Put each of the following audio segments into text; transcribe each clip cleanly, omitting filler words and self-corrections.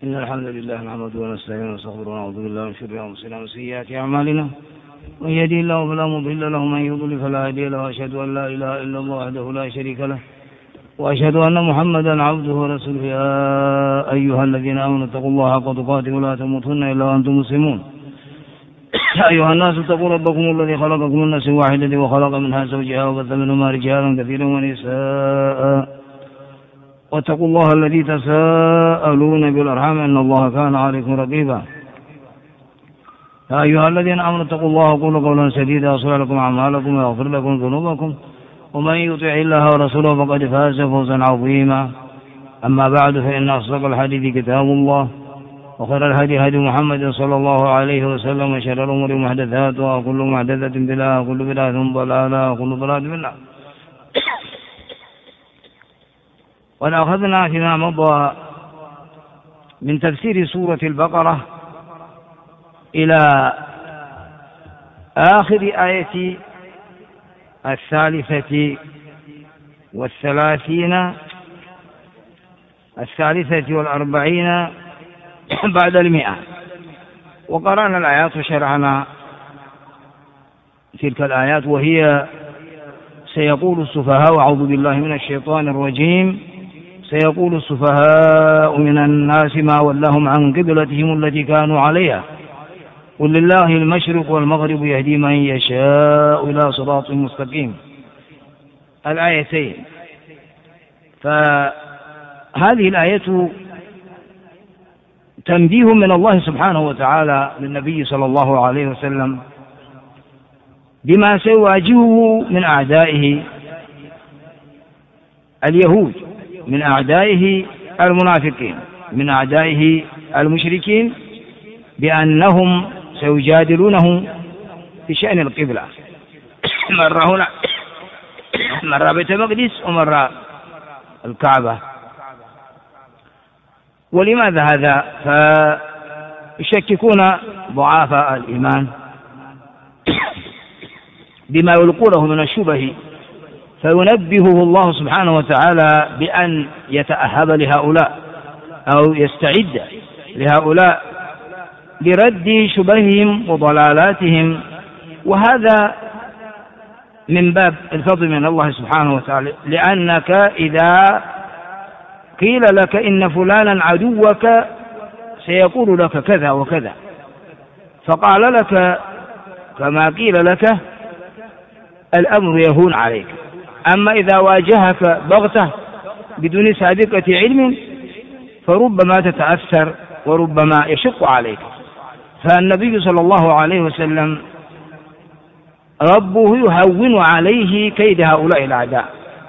إن الحمد لله نحمده ونستعينه ونستغفره ونعوذ بالله من شرور أنفسنا وسيئات أعمالنا، من يهده الله فلا مضل له ومن يضلل فلا هادي له، وأشهد أن لا إله إلا الله وحده لا شريك له، وأشهد أن محمدا عبده ورسوله. يا أيها الذين آمنوا اتقوا الله حق تقاته ولا تموتن إلا وأنتم مسلمون. يا أيها الناس اتقوا ربكم الذي خلقكم من نفس واحدة وخلق منها زوجها وبث منهما رجالا كثيرا ونساء، واتقوا الله الذي تساءلون بالأرحام إن الله كان عليكم رقيبا. يا أيها الذين آمنوا اتقوا الله وقولوا قولا سديدا يصلح لكم أعمالكم ويغفر لكم ذنوبكم، ومن يطع الله ورسوله فقد فاز فوزا عظيما. أما بعد، فإن أصدق الحديث كتاب الله، وخير الهدي هدي محمد صلى الله عليه وسلم، وشر الأمور محدثاتها، وكل محدثة بدعة، وكل بدعة ضلالة، وكل ضلالة في النار. وأخذنا فيما مضى من تفسير سورة البقرة إلى آخر آية 43 بعد 100، وقرأنا الآيات وشرعنا تلك الآيات، وهي: سيقول السفهاء، أعوذ بالله من الشيطان الرجيم، سيقول السفهاء من الناس ما ولاهم عن قبلتهم التي كانوا عليها، قل لله المشرق والمغرب يهدي من يشاء إلى صراط مستقيم. الآيتين. فهذه الآية تنبيه من الله سبحانه وتعالى للنبي صلى الله عليه وسلم بما سيواجهه من أعدائه اليهود، من أعدائه المنافقين، من أعدائه المشركين، بأنهم سيجادلونه في شأن القبلة، مرة هنا، مرة بيت المقدس، ومرة الكعبة. ولماذا هذا؟ فيشككون ضعاف الإيمان بما يلقونه من الشبه، فينبهه الله سبحانه وتعالى بأن يتأهب لهؤلاء أو يستعد لهؤلاء لرد شبههم وضلالاتهم. وهذا من باب الفضل من الله سبحانه وتعالى، لأنك إذا قيل لك إن فلانا عدوك سيقول لك كذا وكذا، فقال لك كما قيل لك، الأمر يهون عليك. أما إذا واجهك بغتة بدون سابقة علم فربما تتأثر وربما يشق عليك. فالنبي صلى الله عليه وسلم ربه يهون عليه كيد هؤلاء الأعداء،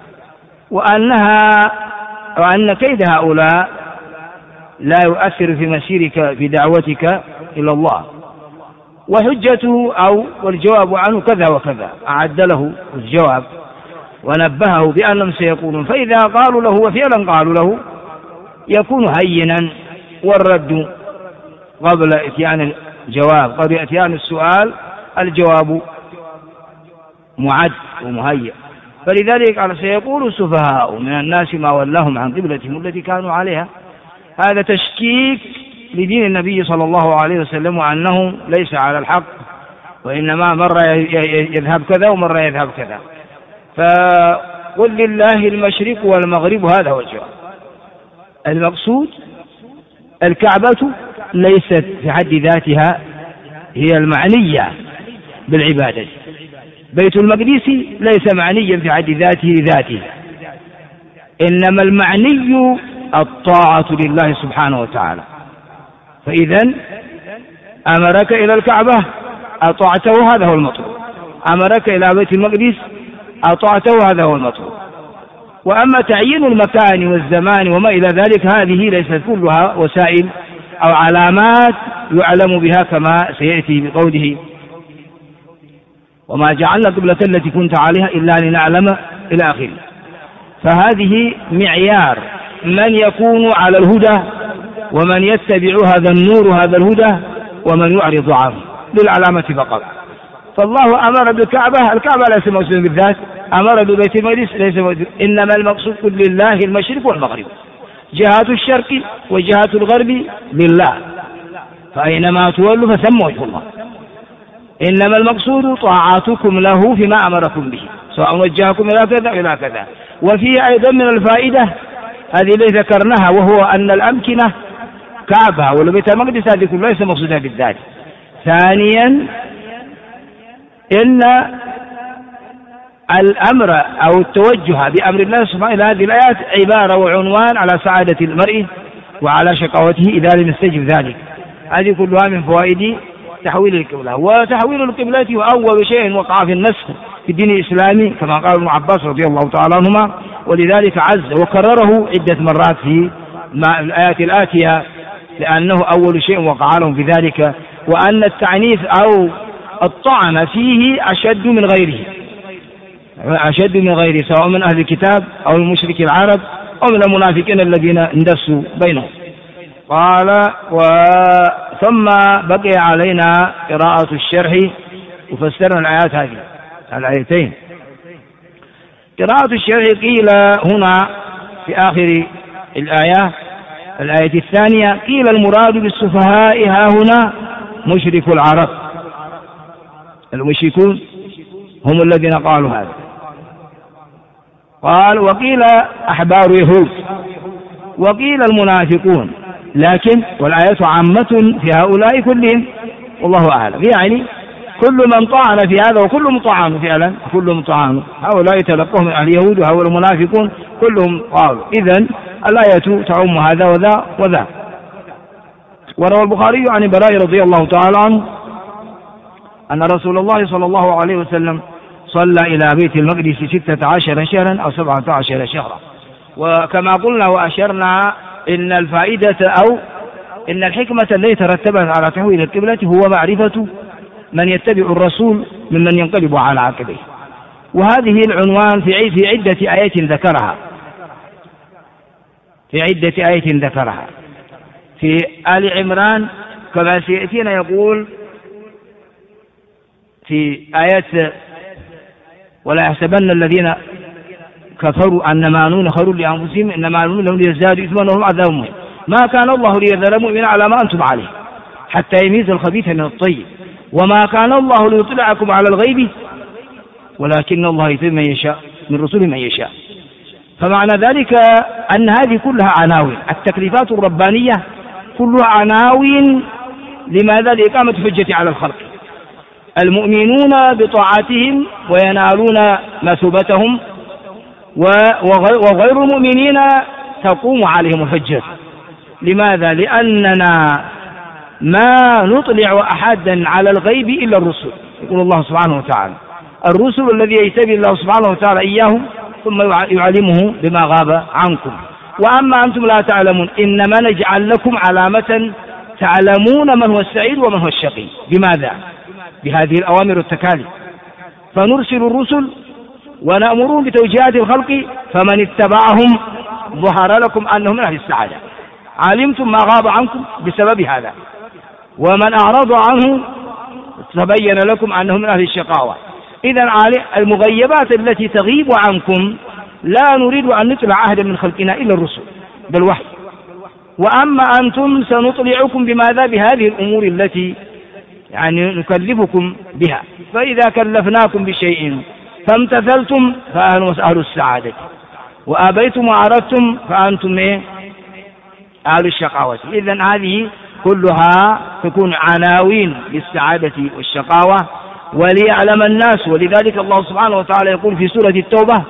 وأن كيد هؤلاء لا يؤثر في مسيرك في دعوتك إلى الله. وحجته والجواب عنه كذا وكذا، أعد له الجواب ونبهه بأنهم سيقولون، فإذا قالوا له وفعلا قالوا له يكون هينا، والرد قبل إتيان الجواب، قبل إتيان السؤال الجواب معد ومهيئ. فلذلك قال: سيقول السفهاء من الناس ما ولاهم عن قبلتهم التي كانوا عليها. هذا تشكيك لدين النبي صلى الله عليه وسلم، وأنه ليس على الحق، وإنما مرة يذهب كذا ومرة يذهب كذا. فقل لله المشرق والمغرب، هذا هو الجواب. المقصود الكعبة ليست في حد ذاتها هي المعنية بالعبادة، بيت المقدس ليس معنيا في حد ذاته، إنما المعني الطاعة لله سبحانه وتعالى. فإذن أمرك إلى الكعبة أطعته، هذا هو المطلوب. أمرك إلى بيت المقدس أطعته، هذا هو المطلوب. وأما تعيين المكان والزمان وما إلى ذلك، هذه ليست كلها وسائل أو علامات يعلم بها، كما سيأتي بقوله: وما جعلنا قبلة التي كنت عليها إلا لنعلم، إلى آخره. فهذه معيار من يكون على الهدى، ومن يتبع هذا النور هذا الهدى، ومن يعرض عنه، للعلامة فقط. فالله أمر بالكعبة، الكعبة ليس موجودة بالذات، أمر ببيت المقدس ليس موجود، إنما المقصود كل لله المشرق والمغرب. جهات الشرق وجهات الغرب لله، فأينما تولوا فثم وجه الله. إنما المقصود طاعاتكم له فيما أمركم به، سواء وجهكم إلى كذا إلى كذا. وفيه أيضا من الفائدة هذه التي ذكرناها، وهو أن الأمكنة كعبة والبيت المقدس هذه كلها ليس مقصودها بالذات. ثانيا إن الأمر أو التوجه بأمر الله سبحانه إلى هذه الآيات عبارة وعنوان على سعادة المرء وعلى شقاوته إذا لم يستجب ذلك. هذه كلها من فوائد تحويل القبلة. وتحويل القبلة هو أول شيء وقع في النسخ في الدين الإسلامي كما قال ابن عباس رضي الله تعالى عنهما، ولذلك عز وكرره عدة مرات في الآيات الآتية، لأنه أول شيء وقع لهم في ذلك، وأن التعنيف أو الطعن فيه أشد من غيره، أشد من غيره، سواء من أهل الكتاب أو المشرك العرب أو من المنافقين الذين اندسوا بينهم. قال ثم بقي علينا قراءة الشرح وفسرنا الآيات هذه الآيتين. قراءة الشرح قيل هنا في آخر الآية الثانية، قيل المراد بالسفهاء ها هنا مشرك العرب، المشركون هم الذين قالوا هذا. قال وقيل أحبار يهود، وقيل المنافقون، لكن والآية عامة في هؤلاء كلهم والله أعلم، يعني كل من طعن في هذا وكل مطعن فعلا، كل مطعن، هؤلاء تلقوهم من اليهود وهؤلاء المنافقون كلهم قالوا. إذن الآية تعم هذا وذا وذا. وروى البخاري عن البراء رضي الله تعالى عنه أن رسول الله صلى الله عليه وسلم صلى إلى بيت المقدس 16 شهرا أو 17 شهرا. وكما قلنا وأشرنا إن الفائدة أو إن الحكمة التي ترتبت على تحويل القبلة هو معرفة من يتبع الرسول ممن ينقلب على عقبيه. وهذه العنوان في عدة آيات ذكرها، في عدة آيات ذكرها في آل عمران كما سيأتينا، يقول في آيات ولا يحسبن الذين كفروا أنما نون خير لأنفسهم إنما نون لهم ليزدادوا إثما وهم عذاب مهين ما كان الله ليذر المؤمن على ما أنتم عليه حتى يميز الخبيث من الطيب وما كان الله ليطلعكم على الغيب ولكن الله يطلع من يشاء من رسوله من يشاء. فمعنى ذلك أن هذه كلها عناوين، التكليفات الربانية كلها عناوين لماذا؟ لإقامة حجة على الخلق. المؤمنون بطاعتهم وينالون مثوبتهم، وغير المؤمنين تقوم عليهم الحجة. لماذا؟ لأننا ما نطلع أحدا على الغيب إلا الرسل، يقول الله سبحانه وتعالى الرسل الذي يتبع الله سبحانه وتعالى إياهم ثم يعلمه بما غاب عنكم. وأما أنتم لا تعلمون إنما نجعل لكم علامة تعلمون من هو السعيد ومن هو الشقي. بماذا؟ بهذه الأوامر والتكاليف. فنرسل الرسل ونأمرهم بتوجيهات الخلق فمن اتبعهم ظهر لكم أنهم من أهل السعادة، علمتم ما غاب عنكم بسبب هذا، ومن أعرض عنه تبين لكم أنهم من أهل الشقاوة. إذن المغيبات التي تغيب عنكم لا نريد أن نطلع أحدا من خلقنا إلا الرسل بالوحي. وأما أنتم سنطلعكم بماذا؟ بهذه الأمور التي يعني نكلفكم بها. فإذا كلفناكم بشيء فامتثلتم فأهل السعادة، وآبيتم وأردتم فأنتم أهل الشقاوة. إذن هذه كلها تكون عناوين للسعادة والشقاوة وليعلم الناس. ولذلك الله سبحانه وتعالى يقول في سورة التوبة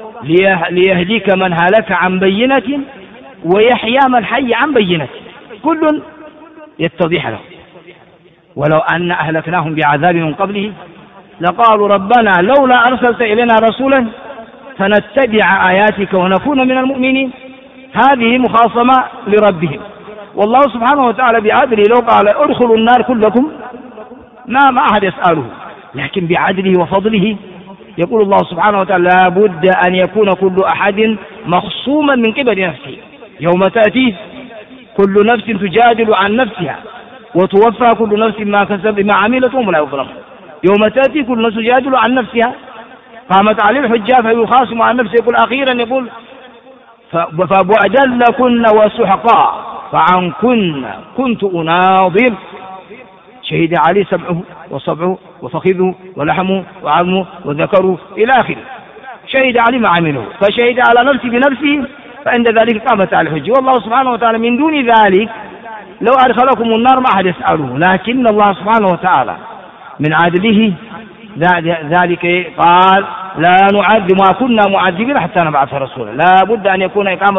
ليهديك من هلك عن بينة ويحيى من حي عن بينة، كل يتضح له. ولو أن أهلكناهم بعذاب من قبله لقالوا ربنا لولا أرسلت إلينا رسولا فنتبع آياتك ونكون من المؤمنين. هذه مخاصمة لربهم. والله سبحانه وتعالى بعدله لو قال ادخلوا النار كلكم ما أحد يسأله، لكن بعدله وفضله يقول الله سبحانه وتعالى لابد أن يكون كل أحد مخصوما من قبل نفسه. يوم تأتي كل نفس تجادل عن نفسها وتوفى كل نفس ما كسبت ما عملت وهم لا يظلمون. يوم تأتي كل نفس تجادل عن نفسها، قامت عليه الحجة فيخاصم عن نفسه، يقول أخيرا يقول فبعدا لكن وسحقا فعنكن كنت أناظر. شهد علي سمعه وصبعه وفخذه ولحمه وعظمه وذكره إلى آخره. شهد علي ما عمله، فشهد على نفسه بنفسه، فعند ذلك قامت على الحجة. والله سبحانه وتعالى من دون ذلك لو أدخلكم النار ما أحد يسأله، لكن الله سبحانه وتعالى من عدله ذلك قال لا نعذب ما كنا معذبين حتى نبعث رسولا. لا بد أن يكون إقامة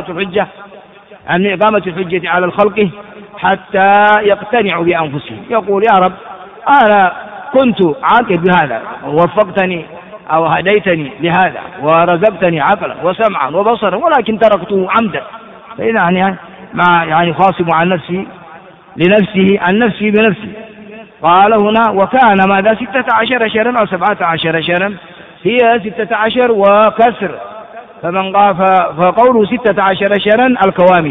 الحجة على الخلق حتى يقتنعوا بأنفسهم. يقول يا رب أنا كنت عاقل بهذا ووفقتني أو هديتني لهذا ورزقتني عقلا وسمعا وبصرا ولكن تركته عمدا، فإذا يعني خاصم عن نفسي لنفسه عن نفسي بنفسي. قال هنا وكان ماذا 16 شهرا أو 17 شهرا، هي 16 وكسر، فمن قال فقوله 16 شهرا الكوامل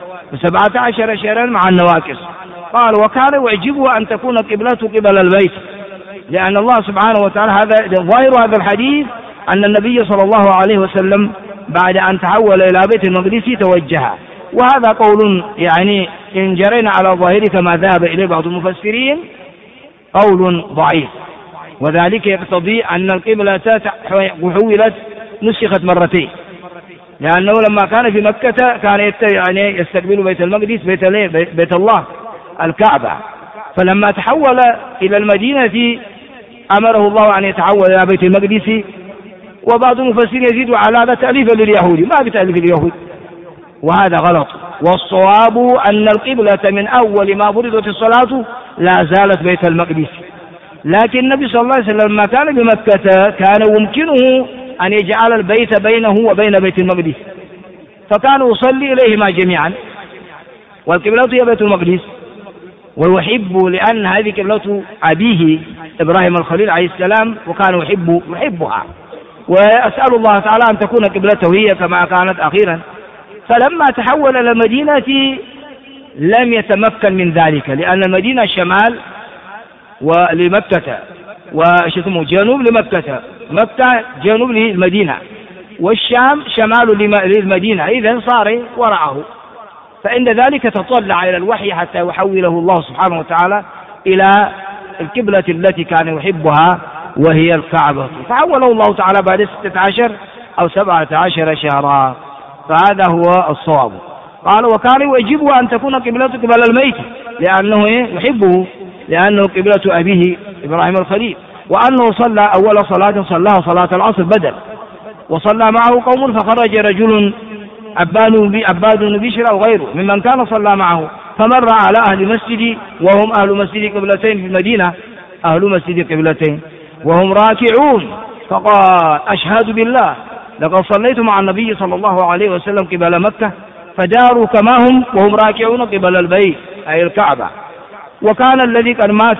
و17 شهرا مع النواكس. قال وكان يعجبه أن تكون قبلته قبل البيت، لأن الله سبحانه وتعالى هذا ظاهر هذا الحديث أن النبي صلى الله عليه وسلم بعد أن تحول إلى بيت المقدس توجه، وهذا قول يعني إن جرينا على ظاهره كما ذهب إليه بعض المفسرين قول ضعيف، وذلك يقتضي أن القبلة حولت نسخت مرتين، لأنه لما كان في مكة كان يعني يستقبل بيت المقدس بيت الله الكعبة، فلما تحول إلى المدينة أمره الله أن يتحول إلى بيت المقدس. وبعض المفسرين يزيد على هذا تأليفا لليهود، ما بتأليف اليهود، وهذا غلط. والصواب أن القبلة من أول ما فرضت الصلاة لا زالت بيت المقدس، لكن النبي صلى الله عليه وسلم لما كان بمكة كان يمكنه أن يجعل البيت بينه وبين بيت المقدس، فكان يصلي إليهما جميعا، والقبلة هي بيت المقدس، ويحب لأن هذه قبلة أبيه إبراهيم الخليل عليه السلام، وكان يحبها، وأسأل الله تعالى أن تكون قبلته هي كما كانت أخيرا. فلما تحول إلى المدينة لم يتمكن من ذلك، لأن المدينة شمال ولمكة وشتم جنوب لمكة، مكة جنوب للمدينة، والشام شمال للمدينة، إذن صار وراءه. فإن ذلك تطلع إلى الوحي حتى يحوله الله سبحانه وتعالى إلى القبلة التي كان يحبها وهي الكعبة، فحوله الله تعالى بعد 16 أو 17 شهرا، فهذا هو الصواب. قال وكان يعجبه أن تكون قبلته قبل الميت لأنه يحبه، لأنه قبلة أبيه إبراهيم الخليل، وأنه صلى أول صلاة صلاها صلاة العصر بدل، وصلى معه قوم فخرج رجل عباد بن بشر أو غيره ممن كان صلى معه، فمر على أهل مسجد وهم أهل مسجد قبلتين في المدينة، أهل مسجد قبلتين وهم راكعون، فقال أشهد بالله لقد صليت مع النبي صلى الله عليه وسلم قبل مكة، فداروا كما هم وهم راكعون قبل البيت أي الكعبة. وكان الذي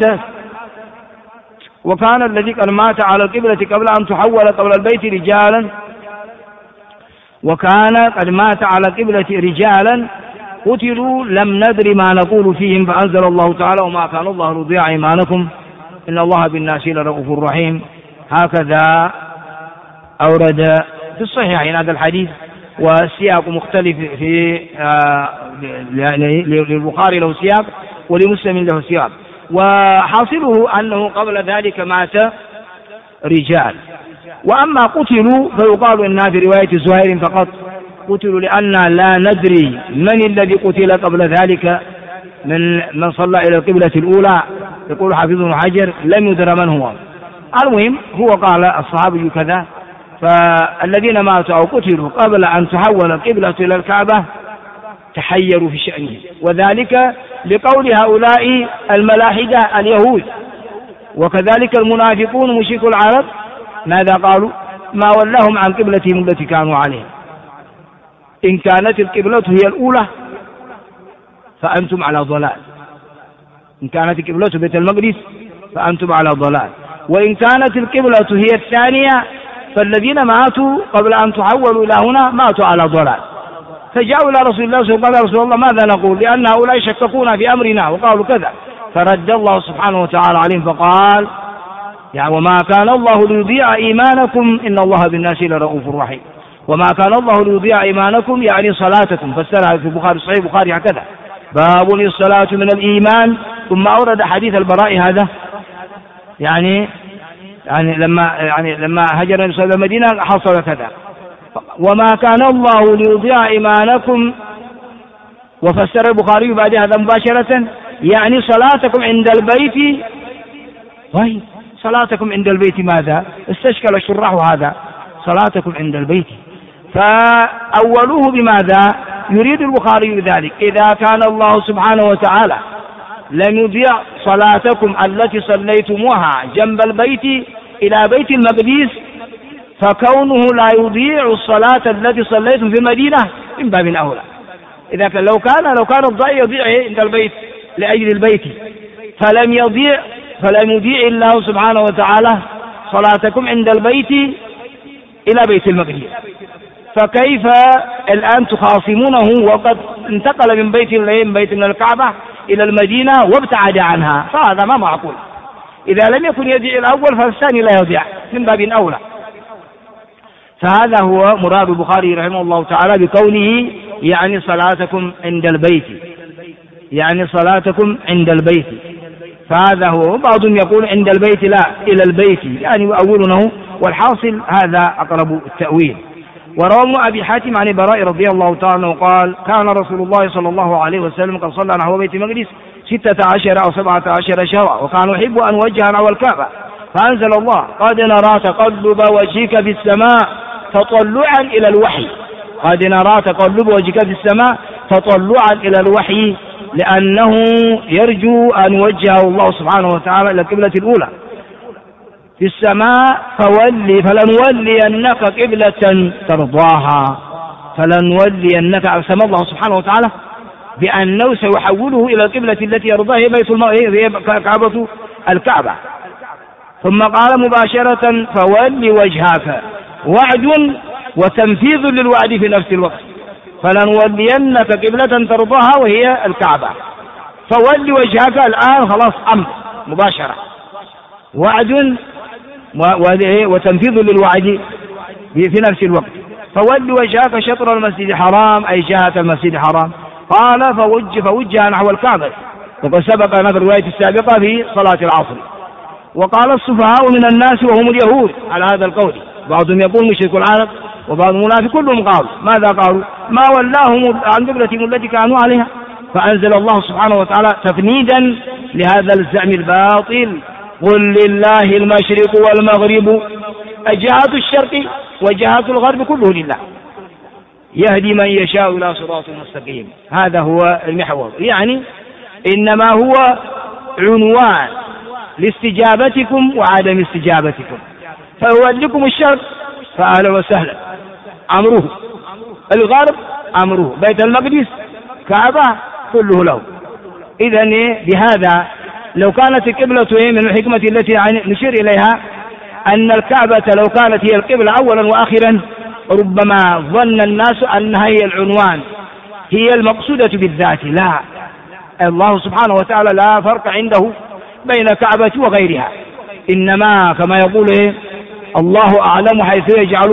قد مات على القبلة قبل أن تحول قبل البيت رجالا، وكان قد مات على قبلة رجالا قتلوا لم ندر ما نقول فيهم، فأنزل الله تعالى وما كان الله ليضيع إيمانكم إن الله بالناس لرؤوف رحيم. هكذا أورد في الصحيحين هذا الحديث، والسياق مختلف في يعني للبخاري له سياق ولمسلم له سياق، وحاصله أنه قبل ذلك مات رجال. وأما قتلوا فيقال إنها في رواية زهير فقط قتلوا لأن لا ندري من الذي قتل قبل ذلك من صلى إلى القبلة الأولى، يقول حافظ بن حجر لم يدر من هو. المهم هو قال الصحابي كذا، فالذين ماتوا أو قتلوا قبل أن تحول القبلة إلى الكعبة تحيروا في شأنه، وذلك لقول هؤلاء الملاحدة اليهود، وكذلك المنافقون مشركو العرب ماذا قالوا؟ ما ولاهم عن قبلتهم التي كانوا عليها، إن كانت القبلة هي الأولى فأنتم على ضلال، إن كانت القبلة بيت المقدس فأنتم على ضلال، وإن كانت القبلة هي الثانية فالذين ماتوا قبل أن تحولوا إلى هنا ماتوا على ضلال. فجاءوا إلى رسول الله وقالوا يا رسول الله ماذا نقول؟ لأن هؤلاء شككونا في أمرنا وقالوا كذا، فرد الله سبحانه وتعالى عليهم فقال وما كان الله ليضيع إيمانكم إن الله بالناس لرؤوف رحيم. وما كان الله ليضيع إيمانكم يعني صلاتكم، فسرها في البخاري صحيح البخاري هكذا: باب الصلاة من الإيمان. ثم أورد حديث البراء هذا يعني لما هجر النبي صلى الله عليه وسلم المدينة حصل كذا: وما كان الله ليضيع إيمانكم. وفسر البخاري بعد هذا مباشرة يعني صلاتكم عند البيت. طيب صلاتكم عند البيت ماذا؟ استشكل الشراح هذا، صلاتكم عند البيت، فأولوه بماذا؟ يريد البخاري ذلك: إذا كان الله سبحانه وتعالى لم يضيع صلاتكم التي صليتموها جنب البيت إلى بيت المقدس، فكونه لا يضيع الصلاة التي صليتم في المدينة من باب أولى. إذا كان لو كان الضيع يضيع عند البيت لأجل البيت، فلم يضيع الله سبحانه وتعالى صلاتكم عند البيت إلى بيت المقدس، فكيف الآن تخاصمونه وقد انتقل من بيت من الكعبة إلى المدينة وابتعد عنها؟ فهذا ما معقول. إذا لم يكن يضيع الأول فالثاني لا يضيع من باب أولى. فهذا هو مراد البخاري رحمه الله تعالى بقوله يعني صلاتكم عند البيت، يعني صلاتكم عند البيت. فهذا هو. بعضهم يقول عند البيت لا إلى البيت، يعني يؤولونه، والحاصل هذا أقرب التأويل. وروى أبي حاتم عن البراء رضي الله تعالى عنه قال: كان رسول الله صلى الله عليه وسلم قد صلى نحو بيت المقدس 16 أو 17 شهرا، وكان يحب أن وجه نحو الكعبة، فأنزل الله: قد نرى تقلب وجهك في السماء تطلعا إلى الوحي. قد نرى تقلب وجهك في السماء تطلعا إلى الوحي، لأنه يرجو أن يوجهه الله سبحانه وتعالى إلى القبلة الأولى في السماء، فلنولينك قبلة ترضاها. فلنولينك، أقسم الله سبحانه وتعالى بأنه سيحوله إلى القبلة التي يرضاها هي الكعبة. ثم قال مباشرة: فول وجهك، وعد وتنفيذ للوعد في نفس الوقت. فلنولينك قبلة ترضاها وهي الكعبة. فول وجهك الآن خلاص أمر مباشرة، وعد وتنفيذ للوعد في نفس الوقت. فول وجهك شطر المسجد الحرام أي جهة المسجد الحرام. قال: فوجه نحو الكعبة، وقد سبقنا في الرواية السابقة في صلاة العصر. وقال السفهاء من الناس وهم اليهود على هذا القول، بعضهم يقول مشرك العرب وبعض المنافق، كلهم قالوا ماذا قالوا؟ ما ولاهم عن قبلتهم التي كانوا عليها. فأنزل الله سبحانه وتعالى تفنيدا لهذا الزعم الباطل: قل لله المشرق والمغرب، جهات الشرق وجهات الغرب كله لله، يهدي من يشاء إلى صراط مستقيم. هذا هو المحور، يعني إنما هو عنوان لاستجابتكم وعدم استجابتكم. فيولكم الشرق فأهلا وسهلا، أمره. الغرب أمره، بيت المقدس كعبة كله له. إذن بهذا لو كانت القبلة من الحكمة التي نشير إليها أن الكعبة لو كانت هي القبلة أولا وآخرا، ربما ظن الناس أنها هي العنوان، هي المقصودة بالذات. لا، الله سبحانه وتعالى لا فرق عنده بين كعبة وغيرها، إنما كما يقول الله أعلم حيث يجعل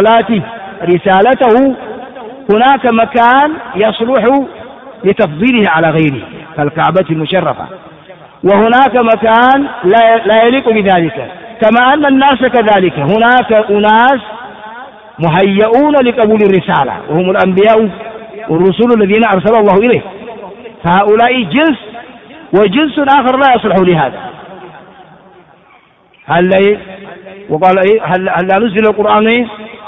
رسالته، هناك مكان يصلح لتفضيله على غيره كالكعبة المشرفة، وهناك مكان لا يليق بذلك، كما أن الناس كذلك هناك أناس مهيئون لقبول الرسالة وهم الأنبياء والرسل الذين أرسل الله إليه، فهؤلاء جنس وجنس آخر لا يصلح لهذا. وقال هل لا نزل القرآن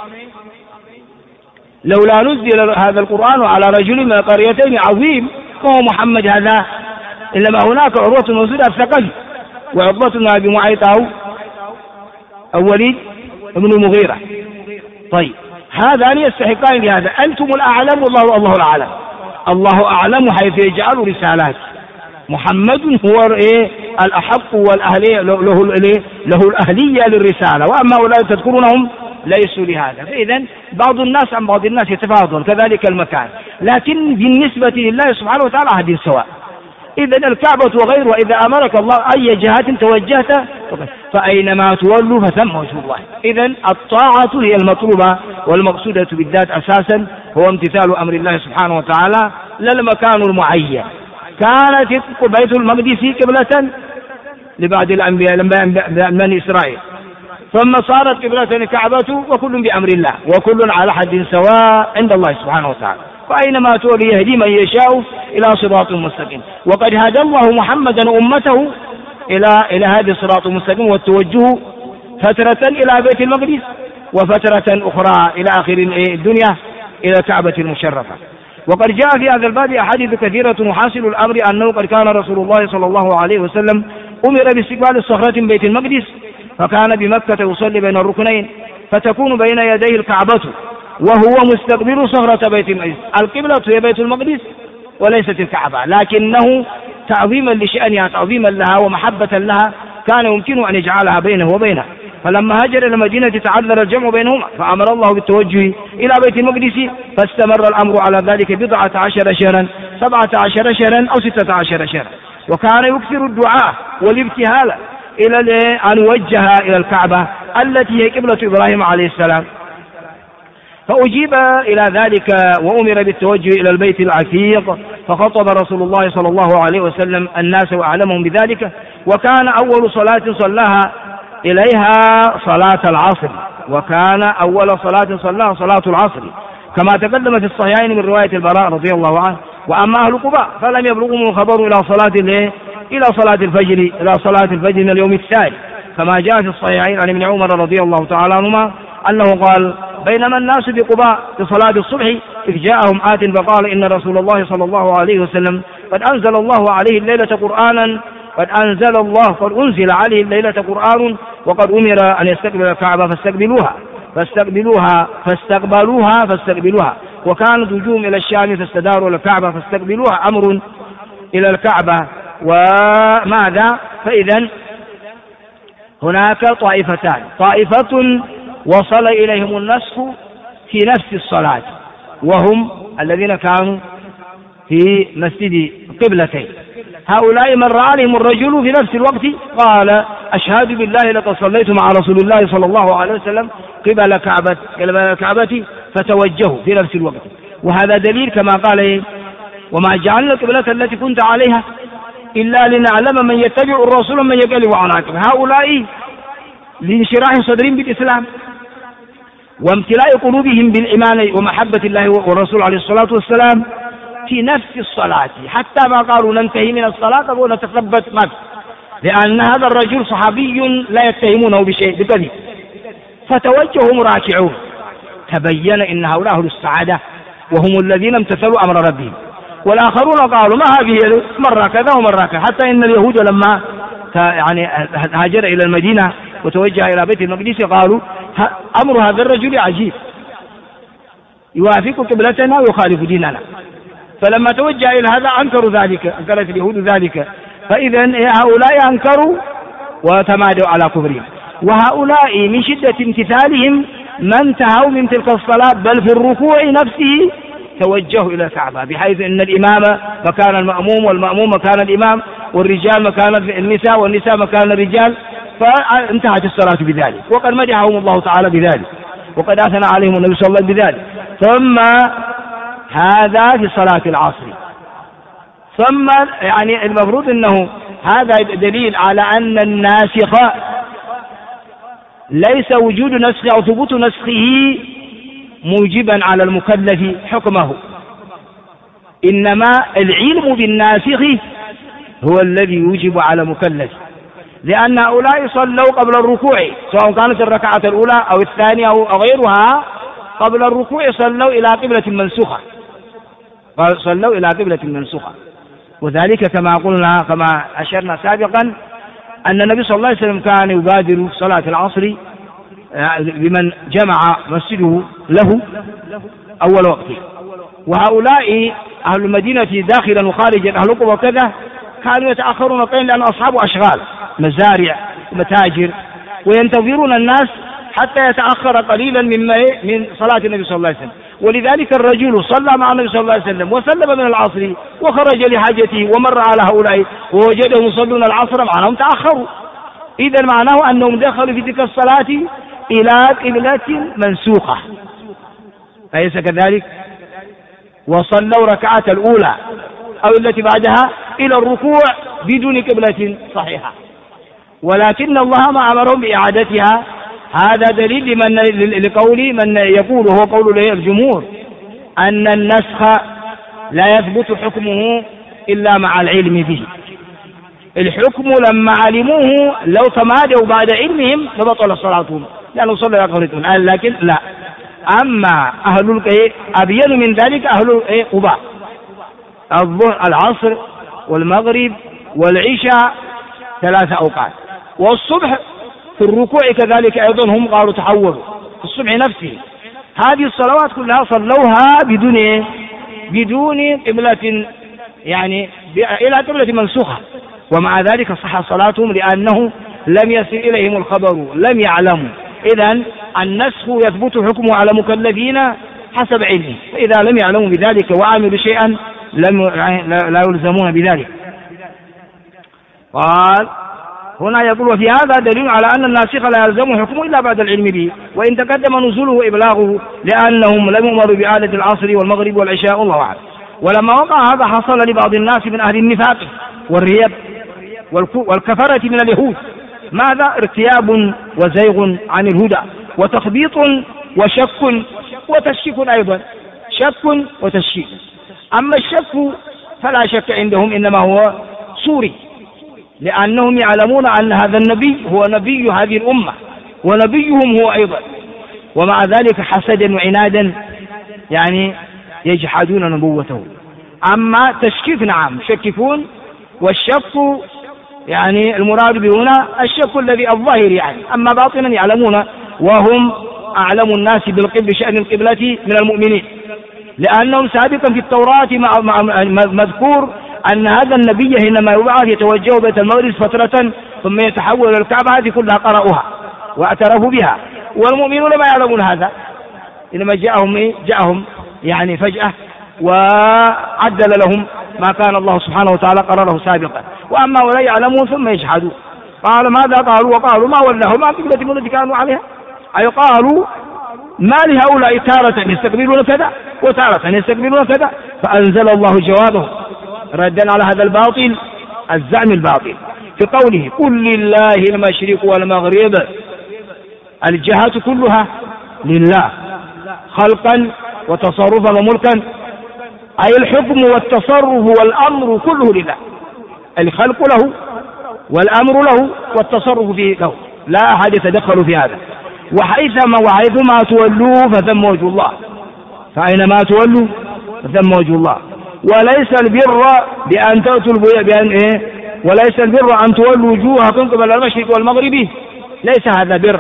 لولا نزل هذا القرآن على رجل من القريتين عظيم وهو محمد هذا، إنما هناك عروة موجودة الثقفي وعقبة بن أبي معيط أو وليد بن المغيرة. طيب هذان يستحقان لهذا، أنتم الأعلم والله الأعلم. الله أعلم حيث يجعل رسالات، محمد هو الأحق والأهلية له الأهلية للرسالة، وأما أولئك تذكرونهم ليسوا لهذا. فإذن بعض الناس عن بعض الناس يتفاضل، كذلك المكان، لكن بالنسبة لله سبحانه وتعالى هذه سواء. إذن الكعبة وغيرها إذا أمرك الله أي جهة توجهت فأينما تولوا فثم وجه الله. إذن الطاعة هي المطلوبة والمقصودة بالذات أساسا هو امتثال أمر الله سبحانه وتعالى لا المكان المعين. كانت بيت المقدس قبلة لبعض الأنبياء بني إسرائيل، ثم صارت قبلة الكعبة، وكل بأمر الله وكل على حد سواء عند الله سبحانه وتعالى. فأينما تولي يهدي من يشاء إلى صراط مستقيم. وقد هدى الله محمدا أمته إلى هذا الصراط المستقيم والتوجه فترة إلى بيت المقدس وفترة أخرى إلى آخر الدنيا إلى الكعبة المشرفة. وقد جاء في هذا الباب أحاديث كثيرة وحاصل الأمر أنه قد كان رسول الله صلى الله عليه وسلم أمر باستقبال الصخرة من بيت المقدس، فكان بمكة يصلي بين الركنين فتكون بين يديه الكعبة وهو مستقبل صخرة بيت المقدس. القبلة هي بيت المقدس وليست الكعبة، لكنه تعظيما لشأنها تعظيما لها ومحبة لها كان يمكن أن يجعلها بينه وبينها. فلما هاجر إلى المدينة تعذر الجمع بينهما فأمر الله بالتوجه إلى بيت المقدس، فاستمر الأمر على ذلك 17 شهرا 17 شهرا أو 16 شهرا. وكان يكثر الدعاء والابتهال إلى أن يوجه إلى الكعبة التي هي قبلة إبراهيم عليه السلام، فأجيب إلى ذلك وأمر بالتوجه إلى البيت العتيق، فخطب رسول الله صلى الله عليه وسلم الناس وأعلمهم بذلك. وكان أول صلاة صلاها إليها صلاة العصر، وكان أول صلاة صلاها صلاة العصر كما تقدم في الصحيحين من رواية البراء رضي الله عنه. وأما أهل قباء فلم يبلغهم الخبر إلى صلاة الفجر من اليوم الثاني، كما جاء في الصحيحين عن ابن عمر رضي الله تعالى عنهما أنه قال: بينما الناس بقباء لصلاة الصبح إذ جاءهم آت فقال إن رسول الله صلى الله عليه وسلم قد أنزل عليه الليلة قرآن وقد أمر أن يستقبل الكعبة فاستقبلوها وكانت وجوههم إلى الشام فاستداروا الكعبة فاستقبلوها أمر إلى الكعبة. وماذا؟ فإذا هناك طائفتان: طائفة وصل إليهم النسخ في نفس الصلاة وهم الذين كانوا في مسجد قبلتين، هؤلاء مر عليهم الرجل في نفس الوقت قال: أشهد بالله لقد صليت مع رسول الله صلى الله عليه وسلم قبل الكعبة فتوجهوا في نفس الوقت. وهذا دليل كما قال: وما جعلنا القبلة التي كنت عليها إلا لنعلم من يتبع الرسول من يقلب عن عقبه. هؤلاء لانشراح صدرهم بالإسلام وامتلاء قلوبهم بالإيمان ومحبة الله والرسول عليه الصلاة والسلام في نفس الصلاة، حتى ما قالوا ننتهي من الصلاة ونتثبت لأن هذا الرجل صحابي لا يتهمونه بشيء بكذب، فتوجهوا مراكعون. تبين إن هؤلاء أهل السعادة وهم الذين امتثلوا أمر ربهم، والآخرون قالوا ما هذه مرة كذا ومرة كذا، حتى إن اليهود لما هاجر إلى المدينة وتوجه إلى بيت المقدس قالوا أمر هذا الرجل عجيب يوافق قبلتنا ويخالف ديننا. فلما توجه إلى هذا أنكرت اليهود ذلك. فإذا هؤلاء أنكروا وتمادوا على كفرهم، وهؤلاء من شدة امتثالهم ما انتهوا من تلك الصلاة، بل في الركوع نفسه توجهوا إلى الكعبة، بحيث أن الإمام مكان المأموم والمأموم مكان الإمام والرجال مكان النساء والنساء مكان الرجال، فانتهت الصلاة بذلك. وقد مدحهم الله تعالى بذلك وقد أثنى عليهم النبي صلى الله عليه وسلم بذلك. ثم هذا في صلاة العصر. ثم المفروض أنه هذا دليل على أن الناسخ ليس وجود نسخ أو ثبوت نسخه موجبا على المكلف حكمه، إنما العلم بالناسخ هو الذي يوجب على المكلف، لأن هؤلاء صلوا قبل الركوع سواء كانت الركعة الأولى أو الثانية أو غيرها، قبل الركوع صلوا إلى قبلة منسوخة. وذلك كما قلنا كما أشرنا سابقا أن النبي صلى الله عليه وسلم كان يبادر صلاة العصر بمن جمع مسجده له أول وقته. وهؤلاء أهل المدينة داخلا وخارجا أهل قبى وكذا كانوا يتأخرون قليلا لأن أصحاب أشغال مزارع ومتاجر، وينتظرون الناس حتى يتأخر قليلا من صلاة النبي صلى الله عليه وسلم. ولذلك الرجل صلى مع النبي صلى الله عليه وسلم وسلم من العصر وخرج لحاجته ومر على هؤلاء ووجدهم يصلون العصر معناهم تأخروا، إذا معناه أنهم دخلوا في تلك الصلاة إلى قبلة منسوخة، أليس كذلك؟ وصلوا ركعة الأولى أو التي بعدها إلى الركوع بدون قبلة صحيحة، ولكن الله ما أمرهم بإعادتها. هذا دليل لقول من يقول هو قول الجمهور أن النسخ لا يثبت حكمه إلا مع العلم به. الحكم لما علموه لو تمادوا بعد علمهم لبطل صلاتهم لأنه صلى قبلتهم، لكن لا. أما أهل أبين من ذلك أهل قباء العصر والمغرب والعشاء 3 أوقات، والصبح في الركوع كذلك أيضا هم قالوا تحولوا في الصبح نفسه. هذه الصلوات كلها صلوها بدون قبلة، يعني إلى قبلة منسوخة، ومع ذلك صح صلاتهم لأنه لم يصل إليهم الخبر، لم يعلموا. إذن النسخ يثبت حكمه على مكلفين حسب علمه، فإذا لم يعلموا بذلك وعملوا شيئا لا يلزمون بذلك. قال هنا يقول وفي هذا دليل على أن الناسخ لا يلزم حكمه إلا بعد العلم به، وإن تقدم نزوله وإبلاغه لأنهم لم يؤمروا بإعادة العصر والمغرب والعشاء، الله أعلم. ولما وقع هذا حصل لبعض الناس من أهل النفاق والريب والكفرة من اليهود ماذا؟ ارتياب وزيغ عن الهدى وتخبيط وشك وتشكيك، أيضا شك وتشكيك. أما الشك فلا شك عندهم إنما هو صوري، لأنهم يعلمون أن هذا النبي هو نبي هذه الأمة ونبيهم هو أيضا، ومع ذلك حسدا وعنادا يعني يجحدون نبوته. أما تشكيك نعم شككون، والشك يعني المراد بهنا الشك الذي الظاهر يعني، أما باطنا يعلمون وهم أعلم الناس بشأن القبلة من المؤمنين، لأنهم سابقا في التوراة مذكور أن هذا النبي حينما يبعث يتوجه بيت المقدس فترة ثم يتحول إلى الكعبة، هذه كلها قرأوها واعترفوا بها، والمؤمنون ما يعلمون هذا، إنما جاءهم يعني فجأة وعدل لهم ما كان الله سبحانه وتعالى قرره سابقا. وأما ولا يعلمون ثم يجحدون. قال ماذا قالوا؟ وقالوا ما ولاهم عن قبلة التي كانوا عليها، أي قالوا ما لهؤلاء تارة يستقبلون كذا وتارة يستقبلون كذا، فأنزل الله جوابه ردا على هذا الباطل الزعم الباطل في قوله قل لله المشرق والمغرب، الجهات كلها لله خلقا وتصرفا وملكا، أي الحكم والتصرف والأمر كله لله، الخلق له والأمر له والتصرف فيه له، لا أحد يتدخل في هذا. وحيثما تولوا فثم وجه الله، فأينما تولوا فثم وجه الله. وليس البر بأن تأتوا وليس البر أن تولوا وجوهكم قبل المشرق والمغرب، ليس هذا بر،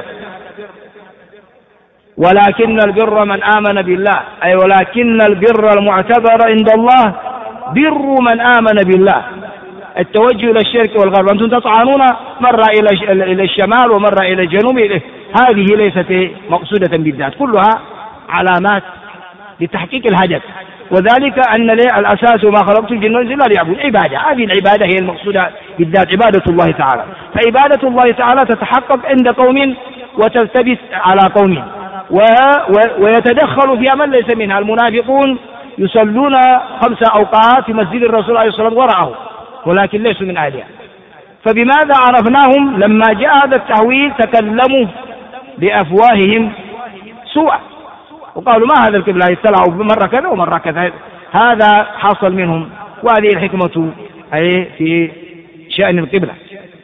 ولكن البر من آمن بالله، أي ولكن البر المعتبر عند الله بر من آمن بالله، التوجه إلى الشرك والغرب. أنتم تطعنون مرة إلى الشمال ومرة إلى الجنوب، هذه ليست مقصودة بالذات، كلها علامات لتحقيق الهدف، وذلك أن الأساس ما خلقت الجن والإنس إلا ليعبدون، عبادة، هذه العبادة هي المقصودة بالذات، عبادة الله تعالى. فعبادة الله تعالى تتحقق عند قوم وتلتبس على قوم، ويتدخل فيها من ليس منها. المنافقون يصلون 5 أوقات في مسجد الرسول عليه الصلاة والسلام ورعه، ولكن ليسوا من أهلها. فبماذا عرفناهم؟ لما جاء هذا التحويل تكلموا بأفواههم سوء وقالوا ما هذا القبلة، يطلعوا مرة كذا ومرة كذا، هذا حصل منهم، وهذه الحكمة أي في شأن القبلة.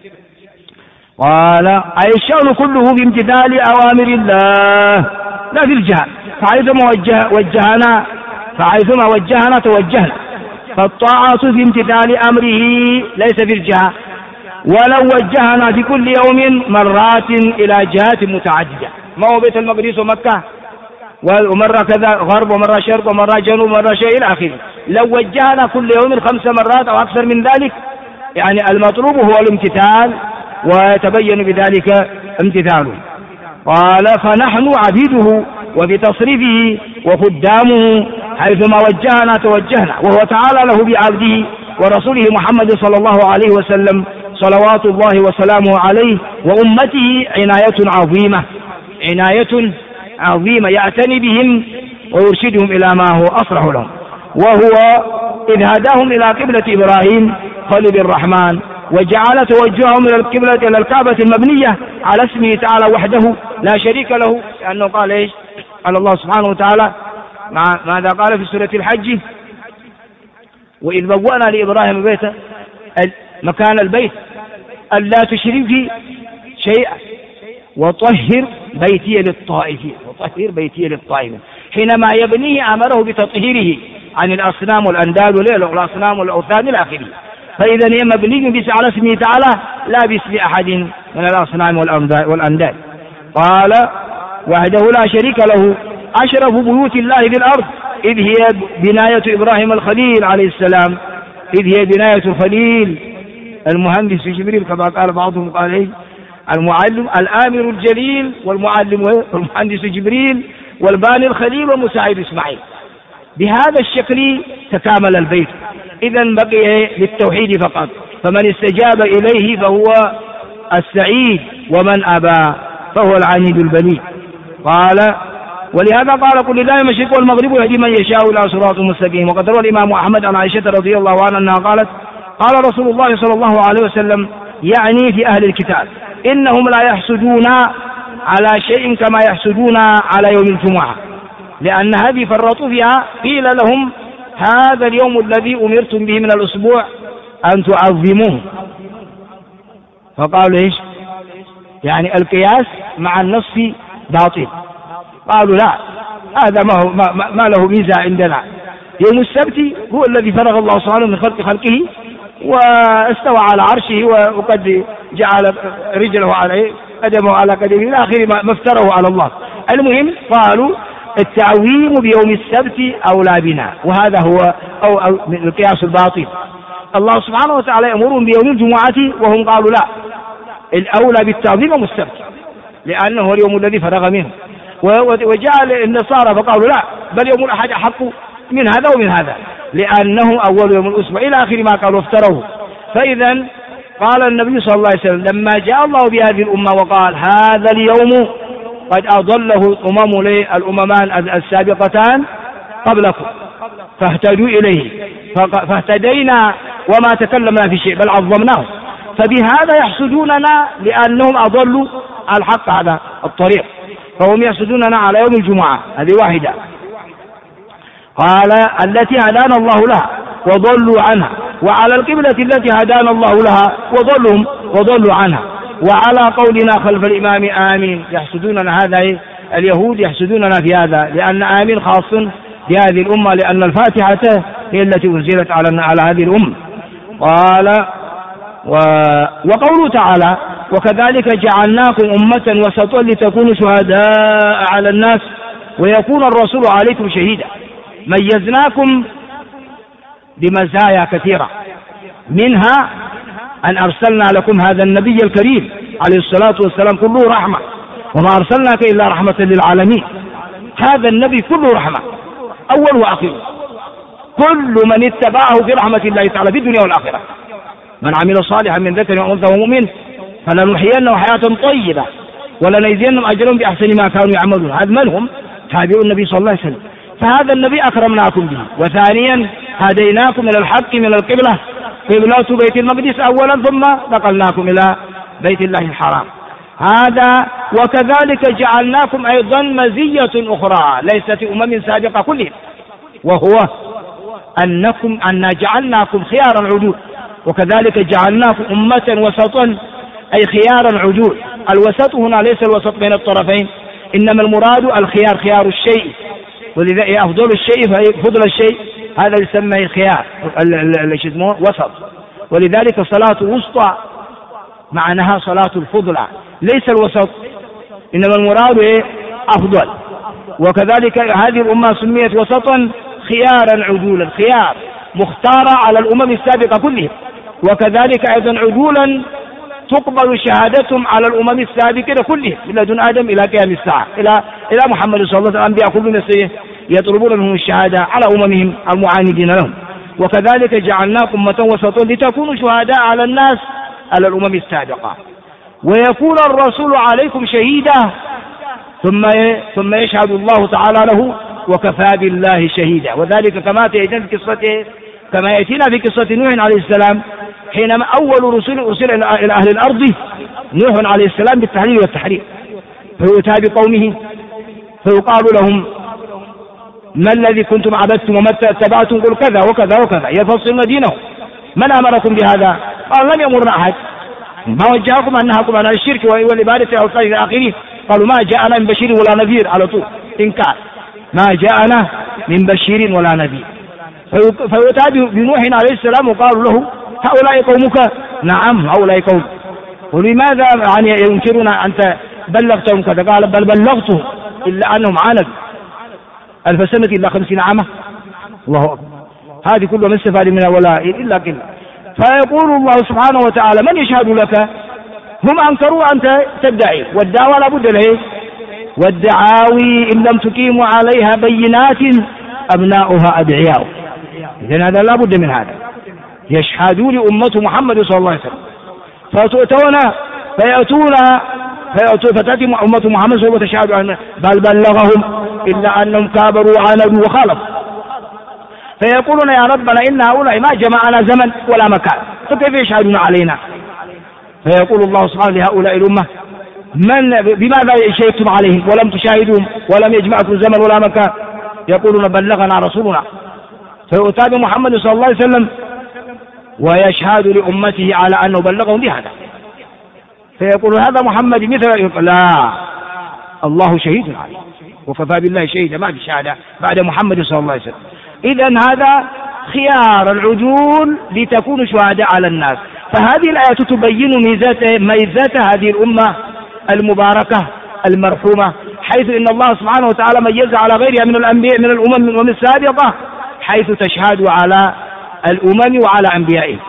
قال أي الشأن كله بامتثال أوامر الله لا في الجهة، فحيثما وجهنا توجهنا، فالطاعة في امتثال أمره ليس في الجهة، ولو وجهنا في كل يوم مرات إلى جهات متعددة، ما هو بيت المقدس ومكة ومرة كذا غرب ومرة شرق ومرة جنوب ومرة شيء إلى آخره، لو وجهنا كل يوم 5 مرات أو أكثر من ذلك، يعني المطلوب هو الامتثال ويتبين بذلك امتثاله. قال فنحن عبيده وبتصريفه وخدامه حيثما وجهنا توجهنا، وهو تعالى له بعبده ورسوله محمد صلى الله عليه وسلم صلوات الله وسلامه عليه وأمته عناية عظيمة يعتني بهم ويرشدهم إلى ما هو أصلح لهم، وهو إذ هداهم إلى قبلة إبراهيم خليل الرحمن وجعل توجههم إلى القبلة إلى الكعبة المبنية على اسمه تعالى وحده لا شريك له، لأنه قال إيش؟ قال الله سبحانه وتعالى ماذا قال في سورة الحج؟ وإذ بوأنا لإبراهيم بيتا مكان البيت ألا تشرك شيئا وطهر بيتي للطائفين. حينما يبنيه أمره بتطهيره عن الأصنام والأنداد والأصنام والأوثان إلى آخره. فإذا هي مبني على اسمه تعالى لا باسم أحد من الأصنام والأنداد. قال وحده لا شريك له أشرف بيوت الله في الأرض إذ هي بناية إبراهيم الخليل عليه السلام، إذ هي بناية الخليل المهندس جبريل كما قال بعضهم، قال إيه؟ المعلم الآمر الجليل والمعلم والمهندس جبريل والباني الخليل والمساعد إسماعيل. بهذا الشكل تكامل البيت. إذن بقي للتوحيد فقط، فمن استجاب إليه فهو السعيد ومن أبى فهو العنيد البليد. قال ولهذا قال قل لله المشرق والمغرب يهدي من يشاء إلى صراط مستقيم. وقد روى الإمام أحمد عن عائشة رضي الله عنها أنها قالت قال رسول الله صلى الله عليه وسلم يعني في أهل الكتاب إنهم لا يحسدون على شيء كما يحسدون على يوم الجمعة، لأن هذه فرطوا فيها. قيل لهم هذا اليوم الذي أمرتم به من الأسبوع أن تعظموه، فقالوا إيش؟ يعني القياس مع النص باطل. قالوا لا، هذا ما له ميزة عندنا. يوم السبت هو الذي فرغ الله سبحانه من خلقه واستوى على عرشه وقد جعل رجله على قدمه على قدمه إلى آخر ما افتروا على الله. المهم قالوا التعويم بيوم السبت أولى بنا، وهذا هو أو القياس الباطل. الله سبحانه وتعالى يأمرهم بيوم الجمعة وهم قالوا لا، الأولى بالتعظيم يوم السبت لأنه هو اليوم الذي فرغ منه. وجعل النصارى فقالوا لا، بل يوم الأحد أحق من هذا ومن هذا لأنه أول يوم الأسبوع إلى آخر ما قالوا افتروا. فإذا قال النبي صلى الله عليه وسلم لما جاء الله بهذه الأمة وقال هذا اليوم قد أضله الأممان السابقتان قبلكم فاهتدوا إليه فاهتدينا وما تكلمنا في شيء بل عظمناه، فبهذا يحسدوننا لأنهم أضلوا الحق على الطريق، فهم يحسدوننا على يوم الجمعة. هذه واحدة. قال التي هدانا الله لها وضلوا عنها، وعلى القبلة التي هدانا الله لها وضلوا عنها، وعلى قولنا خلف الإمام آمين. يحسدوننا هذا اليهود يحسدوننا في هذا لأن آمين خاص بهذه الأمة، لأن الفاتحة هي التي أنزلت على هذه الأمة. قال وقوله تعالى وكذلك جعلناكم أمة وسطا لتكونوا شهداء على الناس ويكون الرسول عليكم شهيدا. ميزناكم بمزايا كثيرة، منها أن أرسلنا لكم هذا النبي الكريم عليه الصلاة والسلام كله رحمة، وما أرسلناك إلا رحمة للعالمين. هذا النبي كله رحمة أول وآخر، كل من اتبعه في رحمة الله تعالى في الدنيا والآخرة. من عمل صالحا من ذكر وأنثى ومؤمن فلنحيينه حياة طيبة ولنجزينهم أجرهم بأحسن ما كانوا يعملون. هذا من هم؟ تابعوا النبي صلى الله عليه وسلم. فهذا النبي أكرمناكم به. وثانيا هديناكم إلى الحق من القبلة، قبلة بيت المقدس أولا، ثم نقلناكم إلى بيت الله الحرام. هذا وكذلك جعلناكم أيضا مزية أخرى ليست أمم سابقة كلهم، وهو أن جعلناكم خيارا عدول، وكذلك جعلناكم أمة وسطا أي خيارا عدول. الوسط هنا ليس الوسط بين الطرفين، إنما المراد الخيار، خيار الشيء، ولذا أفضل الشيء فضل الشيء، هذا يسمى خيار وسط. ولذلك صلاة الوسطى معناها صلاة الفضلى ليس الوسط، إنما المراد أفضل. وكذلك هذه الأمة سميت وسطا خيارا عدولا، خيار مختارة على الأمم السابقة كلها، وكذلك أيضا عدولا تقبل شهادتهم على الأمم السابقة كلهم من لدن آدم إلى قيام الساعة إلى محمد صلى الله عليه وسلم. الأنبياء كلهم يطلبون منهم الشهادة على أممهم المعاندين لهم. وكذلك جعلناكم أمة وسطا لتكونوا شهداء على الناس على الأمم السابقة ويكون الرسول عليكم شهيدا ثم يشهد الله تعالى له وكفى بالله شهيدا. وذلك كما يأتينا في قصة نوح عليه السلام حينما أول رسول أرسل إلى أهل الأرض نوح عليه السلام بالتحليل والتحريم، فيؤتى بقومه فيقال لهم ما الذي كنتم عبدتم وما اتبعتم؟ قل كذا وكذا وكذا يفصلون دينهم. من أمركم بهذا؟ قال لم يأمرنا أحد. ما وجهكم أن نهاكم عن الشرك والعبادة والصلاة إلى آخره؟ قالوا ما جاءنا من بشير ولا نذير، على طول إنكار، ما جاءنا من بشير ولا نذير. فيؤتى بنوح عليه السلام وقالوا له هؤلاء قومك؟ نعم هؤلاء قوم. ولماذا يعني ينكرون أنت بلغتهم كذا؟ قال بل بلغتهم إلا أنهم عاندوا 1000 سنة إلا 50 عاما. الله أكبر. هذه كلها من استفاد من الولاء إلا قلة. فيقول الله سبحانه وتعالى من يشهد لك؟ هم أنكروا أنت تدعي، والدعوة لابد له، والدعاوي إن لم تقيموا عليها بينات أبناؤها أدعياء. إذن هذا لابد من هذا. يشهدون لأمة محمد صلى الله عليه وسلم فتأتي أمة محمد صلى الله عليه وسلم وتشهد عنه بل بلغهم إلا أنهم كابروا وعاندوا وخالفوا. فيقولون يا ربنا إن هؤلاء ما جمعنا زمن ولا مكان، فكيف يشهدون علينا؟ فيقول الله سبحانه لهؤلاء الأمة بماذا شهدتم عليهم ولم تشاهدوهم ولم يجمعكم زمن ولا مكان؟ يقولون بلغنا رسولنا. فيؤتى بمحمد صلى الله عليه وسلم ويشهد لأمته على أنه بلغهم بهذا، فيقول هذا محمد مثل، لا الله شهيد عليه وكفى بالله شهيدا، ما في شهادة بعد محمد صلى الله عليه وسلم. إذن هذا خيار العدول لتكونوا شهداء على الناس. فهذه الآية تبين ميزات هذه الأمة المباركة المرحومة، حيث إن الله سبحانه وتعالى ميز على غيرها من الأنبياء من الأمم السابقة، حيث تشهد على الأمم وعلى أنبيائهم.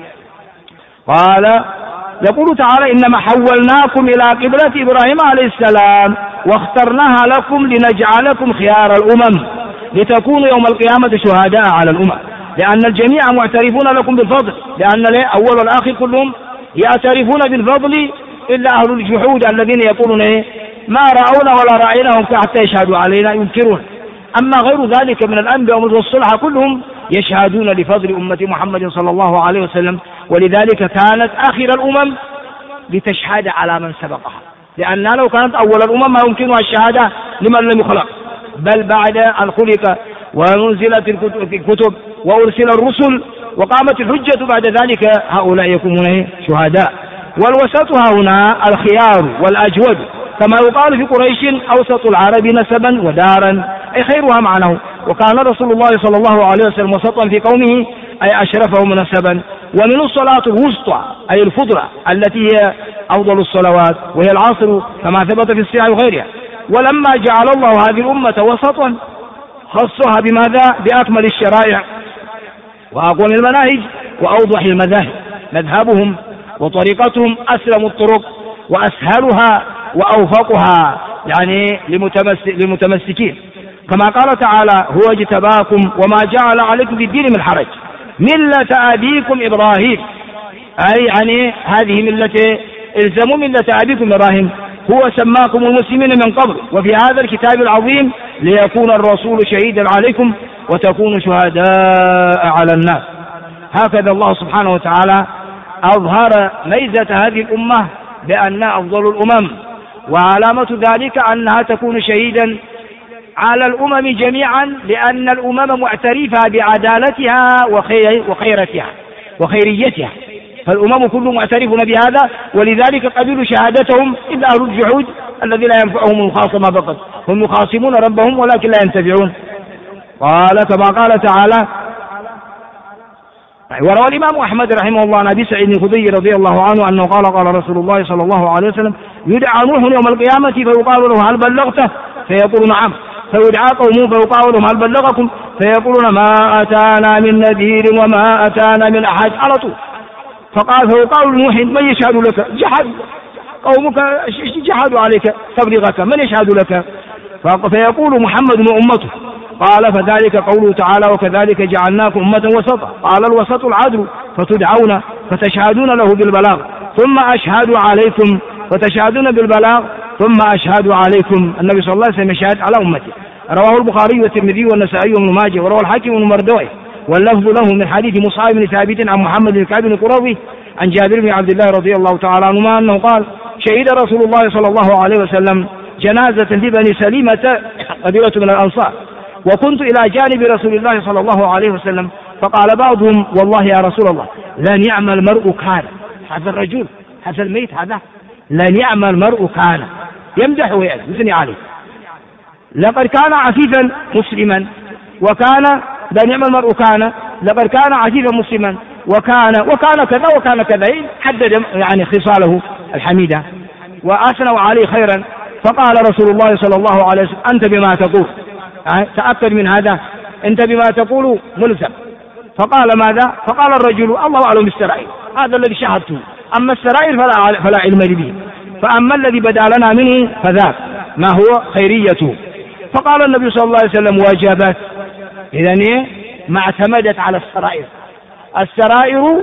قال يقول تعالى إنما حولناكم إلى قبلة إبراهيم عليه السلام واخترناها لكم لنجعلكم خيار الأمم لتكونوا يوم القيامة شهداء على الأمم، لأن الجميع معترفون لكم بالفضل، لأن أول والآخر كلهم يعترفون بالفضل إلا أهل الجحود الذين يقولون ما رأونا ولا رأيناهم حتى يشهدوا علينا، ينكرون. أما غير ذلك من الأنبياء والصلحة كلهم يشهدون لفضل أمة محمد صلى الله عليه وسلم. ولذلك كانت آخر الأمم لتشهد على من سبقها، لأن لو كانت أول الأمم ما يمكنها الشهادة لمن لم يخلق، بل بعد أن خلق ونزلت الكتب وأرسل الرسل وقامت الحجة بعد ذلك هؤلاء يكونون شهداء. والوسط هنا الخيار والأجود، كما يقال في قريش أوسط العرب نسبا ودارا أي خيرها معناه. وكان رسول الله صلى الله عليه وسلم وسطا في قومه أي أشرفهم نسبا. ومن الصلاة الوسطى أي الفضلى التي هي أفضل الصلوات وهي العصر كما ثبت في الصحيح وغيرها. ولما جعل الله هذه الأمة وسطا خصها بماذا؟ بأكمل الشرائع وأقوم المناهج وأوضح المذاهب. مذهبهم وطريقتهم أسلم الطرق وأسهلها وأوفقها يعني للمتمسكين، كما قال تعالى هو اجتباكم وما جعل عليكم في الدين من حرج ملة أبيكم إبراهيم، أي يعني هذه ملة الزموا ملة أبيكم إبراهيم، هو سماكم المسلمين من قبل وفي هذا الكتاب العظيم ليكون الرسول شهيدا عليكم وتكونوا شهداء على الناس. هكذا الله سبحانه وتعالى أظهر ميزة هذه الأمة بأنها أفضل الأمم، وعلامة ذلك أنها تكون شهيدا على الأمم جميعا، لأن الأمم معترفة بعدالتها وخيرتها وخيريتها، فالأمم كلهم معترفون بهذا، ولذلك قبلوا شهادتهم إلا أهل الجحود الذي لا ينفعهم المخاصمة فقط، هم يخاصمون ربهم ولكن لا ينتفعون. قال كما قال تعالى. وروى الإمام أحمد رحمه الله عن أبي سعيد الخدري رضي الله عنه أنه قال رسول الله صلى الله عليه وسلم يدعى نوح يوم القيامة فيقال له هل بلغته؟ فيقول نعم. فيدعى قومه فيقال لهم هل بلغكم؟ فيقولون ما أتانا من نذير وما أتانا من أحد، على طول فيقال لنوح من يشهد لك؟ جحد قومك، جحدوا عليك تبليغك، من يشهد لك؟ فيقول محمد وأمته. قال فذلك قوله تعالى وكذلك جعلناكم أمة وسطا. قال الوسط العدل، فتدعون فتشهدون له بالبلاغ ثم أشهد عليكم، فتشهدون بالبلاغ ثم أشهد عليكم. النبي صلى الله عليه وسلم يشهد على أمته. رواه البخاري والترمذي والنسائي وابن ماجه، وروى الحاكم والمردوي، واللفظ له من حديث مصعب بن ثابت عن محمد بن كعب القرظي عن جابر بن عبد الله رضي الله تعالى عنهما أنه قال شهد رسول الله صلى الله عليه وسلم جنازة لبني سليمة قبيلة من الأنصار، وكنت إلى جانب رسول الله صلى الله عليه وسلم، فقال بعضهم والله يا رسول الله لن يعمل المرء كان، هذا الرجل هذا الميت هذا لن يعمل المرء كان، يمدح ويثني عليه، لقد كان عفيفا مسلما وكان لن يعمل المرء كان، لقد كان عفيفا مسلما وكان كذا وكان كذا، حدد يعني خصاله الحميدة وأثنوا عليه خيرا. فقال رسول الله صلى الله عليه وسلم أنت بما تقول، تأكد من هذا، أنت بما تقول ملزم. فقال ماذا؟ فقال الرجل الله أعلم بالسرائر، هذا الذي شاهدته، أما السرائر فلا علم لي به، فأما الذي بدا لنا منه فذاك ما هو خيريته. فقال النبي صلى الله عليه وسلم وجبت. إذن ما اعتمدت على السرائر، السرائر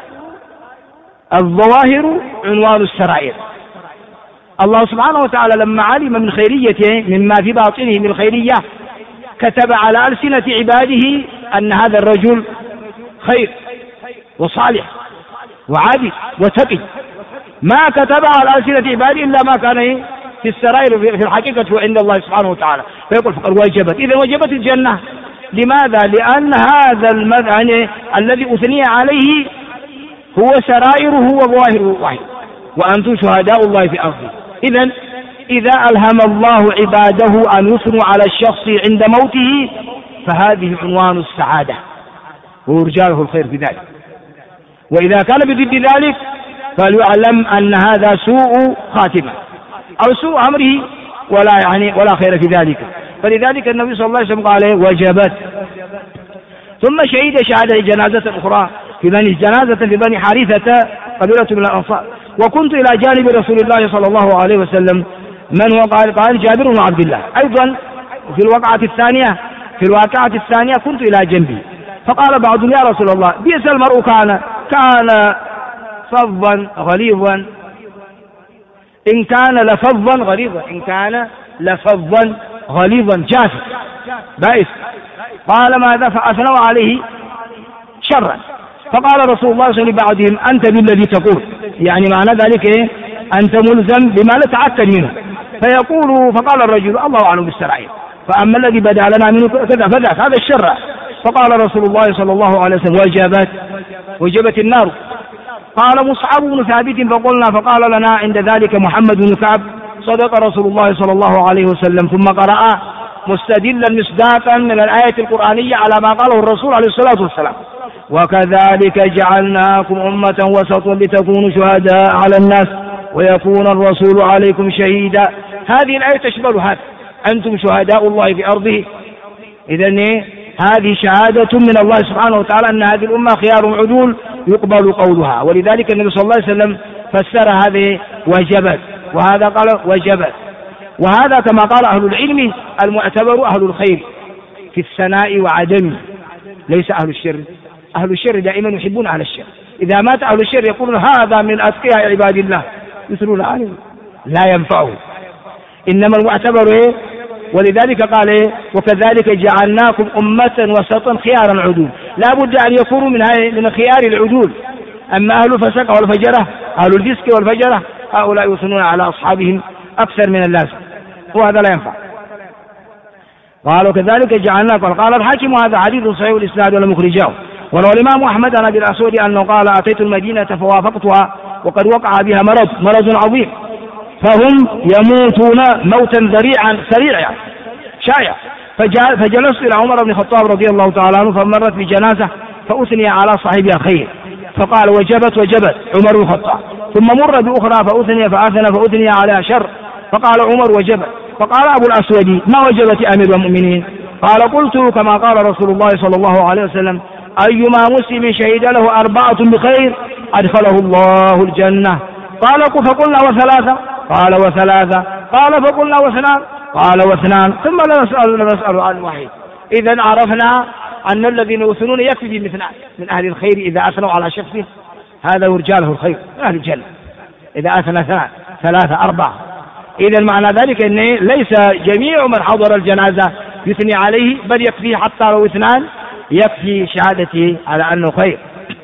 الظواهر عنوان السرائر. الله سبحانه وتعالى لما علم من خيريته مما في باطنه من خيرية كتب على ألسنة عباده أن هذا الرجل خير وصالح وعابد وتقي، ما كتب على ألسنة عباده إلا ما كان في السرائر في الحقيقة عند الله سبحانه وتعالى. فيقول فقد وجبت. إذا وجبت الجنة. لماذا؟ لأن هذا يعني الذي أثني عليه هو سرائره وظواهره واحد، وأنتم شهداء الله في أرضه. إذا ألهم الله عباده أن يثنوا على الشخص عند موته فهذه عنوان السعادة ورجاله الخير في ذلك، وإذا كان بضد ذلك فليعلم أن هذا سوء خاتمة أو سوء أمره ولا خير في ذلك. فلذلك النبي صلى الله عليه وسلم قال وجبت. ثم شهد شهادة جنازة أخرى في بني حارثة قبيلة من الأنصار، وكنت إلى جانب رسول الله صلى الله عليه وسلم. من هو؟ قال جابر بن عبد الله. أيضا في الواقعة الثانية كنت إلى جنبي، فقال بعضهم يا رسول الله بئس المرء كان فظا غليظا، إن كان لفظا غليظا، إن كان لفظا غليظا جافا بائس. قال ماذا؟ فأثنوا عليه شرا. فقال رسول الله صلى الله عليه وسلم لبعضهم أنت بالذي تقول، يعني معنى ذلك إيه؟ أنت ملزم بما لا تتأكد منه. فقال الرجل الله أعلم بالسرائر، فأما الذي بدا لنا منه كذا فذاك هذا الشر. فقال رسول الله صلى الله عليه وسلم وجبت النار. قال مصعب بن ثابت فقلنا، فقال لنا عند ذلك محمد بن كعب صدق رسول الله صلى الله عليه وسلم، ثم قرأ مستدلا مصداقا من الآية القرآنية على ما قاله الرسول عليه الصلاة والسلام وكذلك جعلناكم أمة وسطا لتكونوا شهداء على الناس ويكون الرسول عليكم شهيدا. هذه الآية تشمل هذا، أنتم شهداء الله في أرضه. إذن هذه شهادة من الله سبحانه وتعالى أن هذه الأمة خيار عدول يقبل قولها، ولذلك النبي صلى الله عليه وسلم فسر هذه وجبت، وهذا قال وجبت. وهذا كما قال أهل العلم المعتبر أهل الخير في الثناء وعدمه، ليس أهل الشر. أهل الشر دائما يحبون أهل الشر، إذا مات أهل الشر يقولون هذا من أتقياء عباد الله يثنون عليه، لا ينفعه. إنما المعتبر إيه؟ ولذلك قال إيه؟ وكذلك جعلناكم أمة وسطا خيارا عدول، لا بد أن يكونوا من خيار العدول. أما أهل الفسق والفجرة، أهل الفسق والفجرة، هؤلاء يثنون على أصحابهم أكثر من اللازم، وهذا لا ينفع. قال وكذلك جعلناكم. قال الحاكم هذا حديث صحيح الإسناد ولا مخرجاه. وروى الإمام أحمد عن أبي الأسود أنه قال أتيت المدينة فوافقتها وقد وقع بها مرض عظيم، فهم يموتون موتا ذريعا سريعا شائع. فجلست إلى عمر بن الخطاب رضي الله تعالى عنه، فمرت بجنازة فأثني على صاحبها خير، فقال وجبت عمر بن الخطاب. ثم مر بأخرى فأثني عليها شر، فقال عمر وجبت. فقال أبو الأسود ما وجبت أمير المؤمنين؟ قال قلت كما قال رسول الله صلى الله عليه وسلم أيما مسلم شهد له 4 بخير أدخله الله الجنة. قال فقلنا وثلاثة، قال وثلاثة، قال فقلنا واثنان، قال واثنان، ثم لا نسأل عن واحد. إذا عرفنا أن الذين يثنون يكفي باثنان من أهل الخير إذا أثنوا على شخص هذا يرجى له الخير من أهل الجنة، إذا أثنى اثنان ثلاثة أربعة. إذا معنى ذلك أن ليس جميع من حضر الجنازة يثني عليه، بل يكفي حتى لو اثنان يكفي شهادته على أنه خير.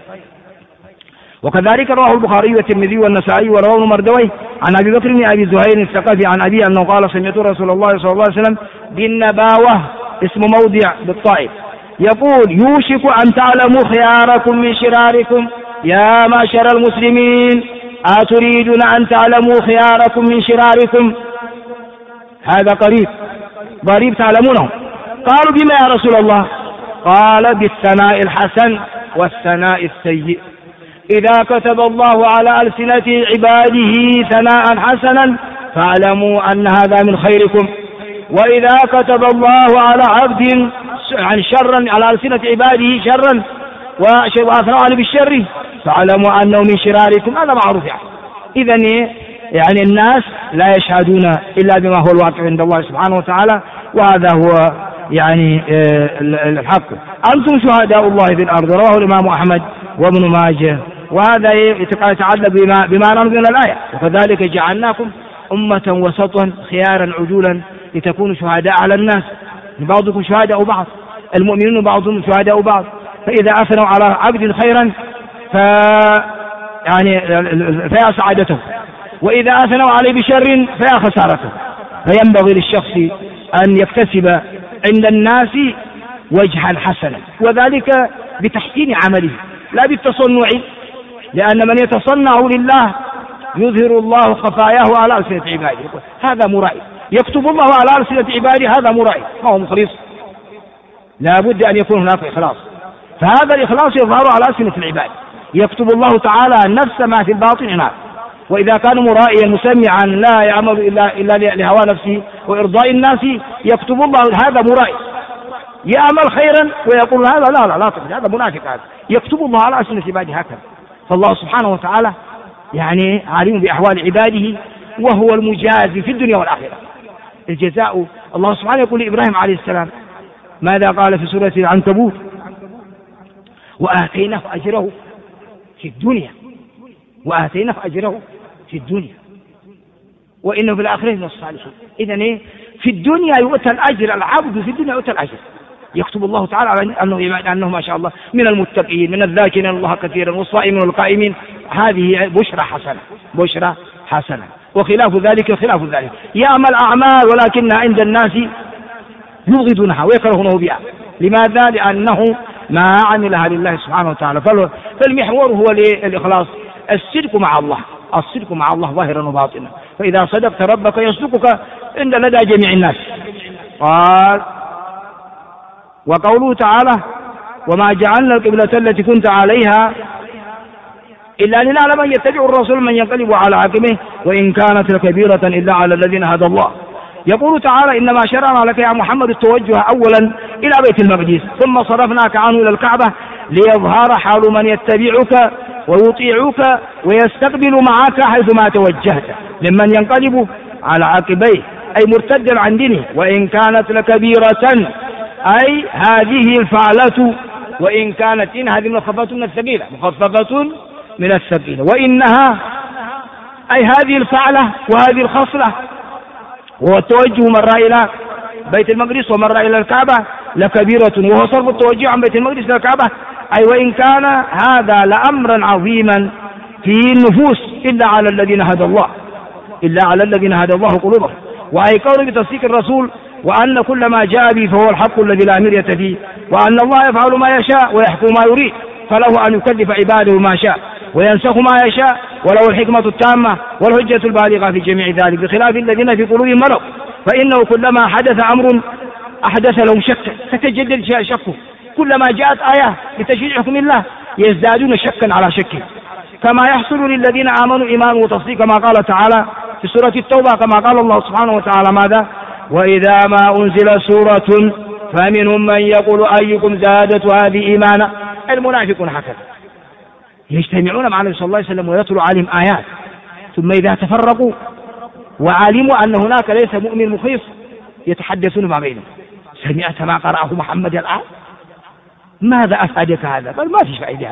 وكذلك رواه البخاري والترمذي والنسائي ورواه المردوي عن أبي بكر بن أبي زهير الثقفي عن أبي أنه قال سمعت رسول الله صلى الله عليه وسلم بالنباوة اسم موضع بالطائف يقول يوشك أن تعلموا خياركم من شراركم يا معشر المسلمين أتريدون أن تعلموا خياركم من شراركم. هذا قريب تعلمونه. قالوا بما يا رسول الله؟ قال بالثناء الحسن والثناء السيء. إذا كتب الله على ألسنة عباده ثناء حسنا فاعلموا أن هذا من خيركم، وإذا كتب الله على عبد عن شرا على ألسنة عباده شرا وأثنوا عليه بالشر فاعلموا أنه من شراركم. هذا معروف يعني الناس لا يشهدون إلا بما هو الواقع عند الله سبحانه وتعالى، وهذا هو يعني الحق. أنتم شهداء الله في الأرض، رواه الإمام أحمد وابن ماجه، وهذا يتعلق بما نرجو من الآية. وكذلك جعلناكم أمة وسطا خيارا عدولا لتكونوا شهداء على الناس، بعضكم شهداء بعض، المؤمنون بعضهم شهداء بعض. فإذا أثنوا على عبد خيرا فيا سعادته، وإذا أثنوا عليه بشر فيا خسارته. فينبغي للشخص أن يكتسب عند الناس وجها حسنا، وذلك بتحسين عمله لا بالتصنع، لأن من يتصنع لله يظهر الله خفاياه على ألسنة عباده. هذا مرائي، يكتب الله على ألسنة عباده، هذا مرائي ما هو مخلص. لا بد أن يكون هناك إخلاص، فهذا الإخلاص يظهر على ألسنة العباد. يكتب الله تعالى نفس ما في الباطن عناد. وإذا كان مرائيا مسمعا لا يعمل إلا لهوى نفسه وإرضاء الناس يكتب الله هذا مرائي، يعمل خيرا ويقول هذا لا تقل، هذا منافق. هذا يكتب الله على ألسنة عباده هكذا. فالله سبحانه وتعالى يعني عالم بأحوال عباده، وهو المجازي في الدنيا والآخرة. الجزاء الله سبحانه يقول لإبراهيم عليه السلام ماذا قال في سورة العنكبوت؟ وآتيناه أجره في الدنيا، وآتيناه أجره في الدنيا وإنه في الآخرة من الصالحين. إذن في الدنيا يؤتى الأجر، العبد في الدنيا يؤتى الأجر. يكتب الله تعالى على أنه ما شاء الله من المتقين، من الذاكرين الله كثيرا والصائمين والقائمين. هذه بشرى حسنة. وخلاف ذلك يعمل أعمال ولكنها عند الناس يبغضونها ويكرهونه بها. لماذا؟ لأنه ما عملها لله سبحانه وتعالى. فالمحور هو الإخلاص، الصدق مع الله ظاهرا وباطنا. فإذا صدقت ربك يصدقك عند لدى جميع الناس. قال وقوله تعالى وما جعلنا القبلة التي كنت عليها إلا لنعلم من يتبع الرسول من ينقلب على عقبه وإن كانت لكبيرة إلا على الذين هدى الله. يقول تعالى إنما شرعنا لك يا محمد التوجه أولا إلى بيت المقدس ثم صرفناك عنه إلى الكعبة ليظهر حال من يتبعك ويطيعك ويستقبل معك حيثما توجهت ممن ينقلب على عقبيه أي مرتدا عن دينه. وإن كانت لكبيرة أي هذه الفعلة، وإن كانت هذه مخففة من الثقيلة، وإنها أي هذه الفعلة وهذه الخصلة وهو التوجه مرة إلى بيت المقدس ومرة إلى الكعبة لكبيرة، وهو صرف التوجه عن بيت المقدس إلى الكعبة. أي وإن كان هذا لأمرا عظيما في النفوس إلا على الذين هدى الله قلوبهم. وأي قول بتصديق الرسول وأن كل ما جاء به فهو الحق الذي لا مرية فيه، وأن الله يفعل ما يشاء ويحكم ما يريد، فله أن يكلف عباده ما شاء وينسخ ما يشاء، وله الحكمة التامة والحجة البالغة في جميع ذلك، بخلاف الذين في قلوبهم مرض فإنه كلما حدث أمر أحدث لهم شك فتجدد شكه. كلما جاءت آية لتشريع حكم الله يزدادون شكا على شك، كما يحصل للذين آمنوا إيمان وتصديق كما قال تعالى في سورة التوبة، كما قال الله سبحانه وتعالى ماذا؟ وإذا ما أنزل سورة فمنهم من يقول أيكم زادت هذه إيمانا. المنافقون هكذا يجتمعون مع النبي صلى الله عليه وسلم ويتلو عليهم آيات، ثم إذا تفرقوا وعلموا أن هناك ليس مؤمن مخلص يتحدثون مع بينهم: سمعت ما قرأه محمد الآن؟ ماذا أفادك هذا؟ بل ما فيش فائدة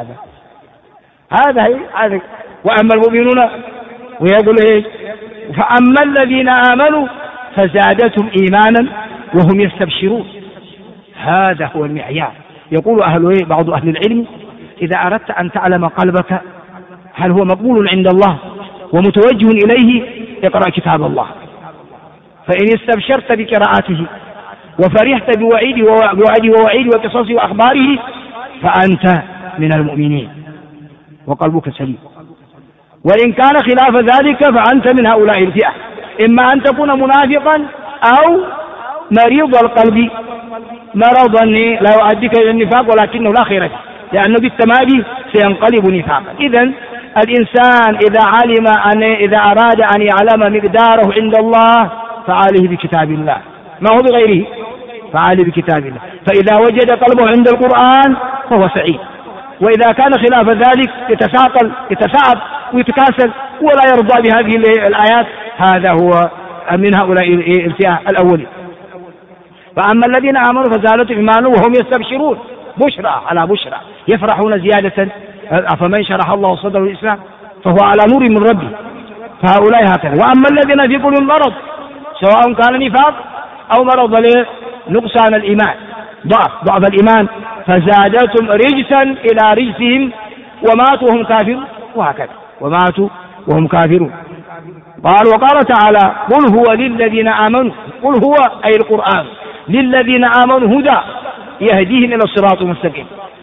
هذا. وأما المؤمنون ويقول إيه؟ فأما الذين آمنوا فزادتهم إيمانا وهم يستبشرون. هذا هو المعيار. يقول بعض أهل العلم: إذا أردت أن تعلم قلبك هل هو مقبول عند الله ومتوجه إليه، اقرأ كتاب الله، فإن استبشرت بقراءته وفرحت بوعده ووعيده وقصصه وأخباره فأنت من المؤمنين وقلبك سليم. وإن كان خلاف ذلك فأنت من هؤلاء الفئة، إما أن تكون منافقا أو مريض القلب، مرضا لا يؤديك إلى النفاق ولكنه لا خير فيه، لأنه بالتمادي سينقلب نفاقا. إذن الإنسان إذا أراد أن يعلم مقداره عند الله فعليه بكتاب الله، ما هو بغيره، فعليه بكتاب الله. فإذا وجد قلبه عند القرآن فهو سعيد، وإذا كان خلاف ذلك يتثاقب ويتكاسل ولا يرضى بهذه الآيات، هذا هو من هؤلاء الفئة الأولين. فأما الذين آمنوا فزادتهم إيمانا وهم يستبشرون، بشرى على بشرى، يفرحون زيادة. فمن شرح الله صدره الإسلام فهو على نور من ربه، فهؤلاء هكذا. وأما الذين في قلوبهم مرض، سواء كان نفاق أو مرض لنقصان الإيمان، ضعف الإيمان، فزادتهم رجسا إلى رجسهم وماتوا وهم كافرون، وهكذا وماتوا وهم كافرون. وقال تعالى: قل هو للذين آمنوا، قل هو أي القرآن للذين آمنوا هدى يهديهم إلى الصراط المستقيم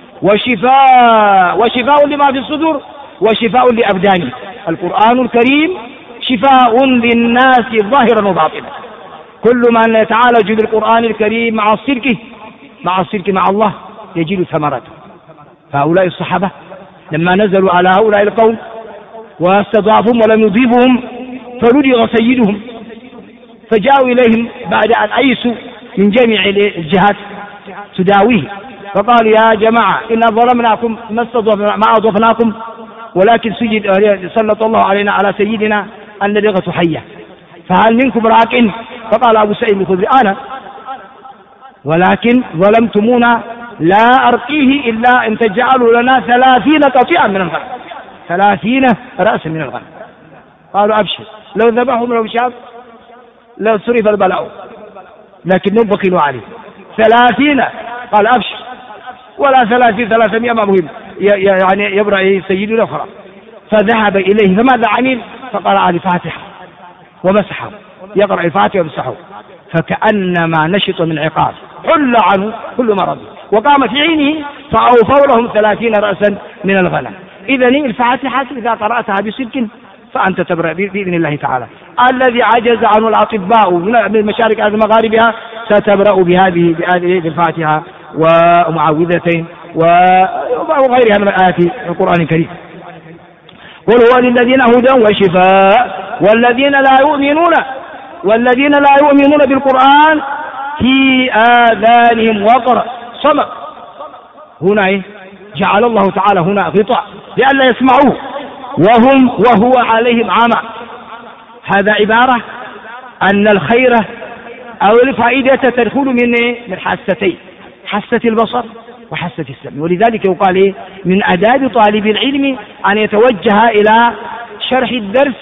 وشفاء لما في الصدور وشفاء لأبدانهم. القرآن الكريم شفاء للناس ظاهرا وباطنا. كل من يتعالج بالقرآن الكريم مع الشرك مع الله يجد ثمرته. فهؤلاء الصحابة لما نزلوا على هؤلاء القوم واستضعفهم ولم يضيبهم فلدغ سيدهم، فجاءوا إليهم بعد أن أيسوا من جميع الجهات تداويه، فقالوا: يا جماعة إنا ظلمناكم ما أضفناكم، ولكن سلط الله علينا على سيدنا النبغة حية، فهل منكم راق؟ فقال أبو سعيد الخدري: أنا، ولكن ظلمتمونا لا أرقيه إلا أن تجعلوا لنا 30 قطيعا من الغنم، 30 رأسا من الغنم. قالوا: أبشر، لو ذبحهم لو شاب لو صرف البلاء، لكنهم بخلوا عليه 30. قال: أبشر، ولا 300 ما مهم، يعني يبرأ سيدنا أخرى. فذهب إليه، فماذا عمل؟ فقرأ الفاتحة ومسحه، يقرأ الفاتحة ومسحه، فكأنما نشط من عقاب، حل عنه كل مرض، وقام في عينه فأوفوا لهم 30 رأسا من الغنم. إذن الفاتحة إذا قرأتها بصدق فأنت تبرأ بإذن الله تعالى. الذي عجز عنه الأطباء من مشارق أرض مغاربها ستبرأ بهذه الفاتحة ومعوذتين وغيرها من آيات القرآن الكريم. قل هو للذين هدى وشفاء والذين لا يؤمنون بالقرآن في آذانهم وقر، صمت. هنا جعل الله تعالى هنا غطاء لئلا يسمعوه وهو عليهم عمى. هذا عبارة أن الخير أو الفائدة تدخل من حاستين، حاسة البصر وحاسة السمع. ولذلك يقال من آداب طالب العلم أن يتوجه إلى شرح الدرس